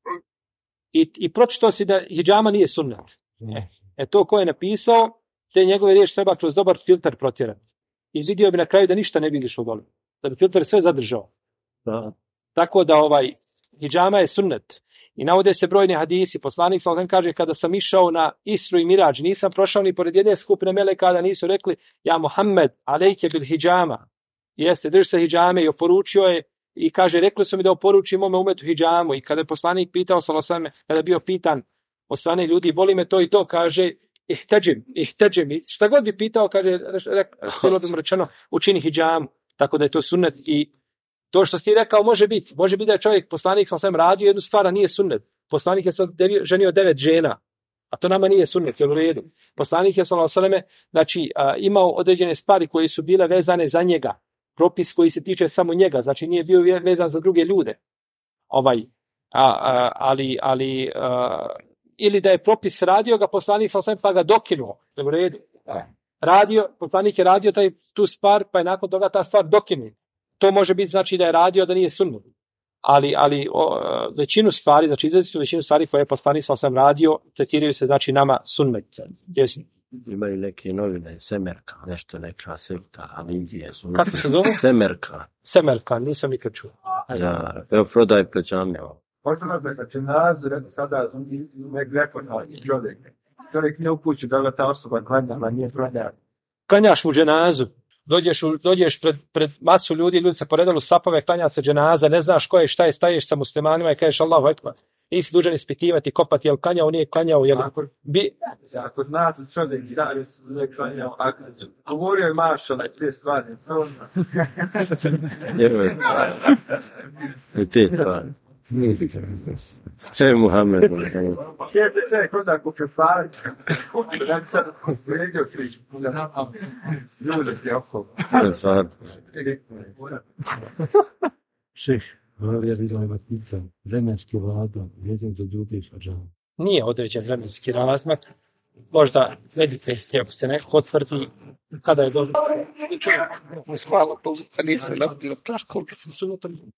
I pročitao si da hidžama nije sunnet. To ko je napisao, te njegove riječi treba kroz dobar filter protjerati. Izvidio bi na kraju da ništa ne bi išlo dole. Da bi filter sve zadržao. Da. Tako da hidžama je sunnet. I navode se brojni hadisi. Poslanik sallallahu kaže, kada sam išao na Isru i Mirađ, nisam prošao ni pored jedne skupine meleka da nisu rekli, ja Muhammed, alejke bil hidžama. Jeste, drži se hidžame i oporučio je i kaže, rekli su mi da oporučim mome umetu hidžamu. I kada je poslanik pitao sallallahu, kada je bio pitan od strane ljudi, boli me to i to, kaže, ihtađim. Šta god bi pitao, kaže, bilo bi mu rečeno, učini hidžamu. Tako da je to sunnet. I to što si ti rekao može biti da je čovjek, poslanik sam radio jednu stvar, a nije sunnet. Poslanik je ženio 9 žena, a to nama nije sunnet, jel u redu. Poslanik je znači imao određene stvari koje su bile vezane za njega, propis koji se tiče samo njega, znači nije bio vezan za druge ljude. Ili da je propis radio ga, poslanik sam pa ga dokinuo, jel u redu. Poslanik je radio tu stvar, pa je nakon toga ta stvar dokinuta. To može biti znači da je radio, da nije sunnet. Ali većinu stvari, znači izrazito većinu stvari koje je poslanik sam radio, tretiraju se znači nama sunnet. Imaju neke novine, Semerka, nešto neka sekta, Alivije. Kako se zove? Semerka, nisam nikad čuo. Ja, evo prodaj plećane. Odlazak na dženazu, sada nekako čovjek ne upući da ga ta osoba klanjala, nije klanjala. Klanjaš mu dženazu. Dođeš pred masu ljudi se poredali u sapove, klanja se dženaza, ne znaš ko je, šta je, staješ sa muslimanima i kažeš Allahu ekber. Nisi dužan ispitivati, kopati, jel klanjao, nije klanjao, jel... Ako nas čovjek da je klanjao, govorio je maršala te stvari. Te stvari. Sve je Muhammed. Sve koda ko kefari. Da sad vredio frič. Ljude ti oko. Šeh, ja vidim ima pita, vremenski vlada, vezan za druge i fađana. Nije određen vremenski razmak. Možda meditesti, ako se neko otvrdi, kada je dobro. Hvala, nisam napravila praško, kad sam sunotan.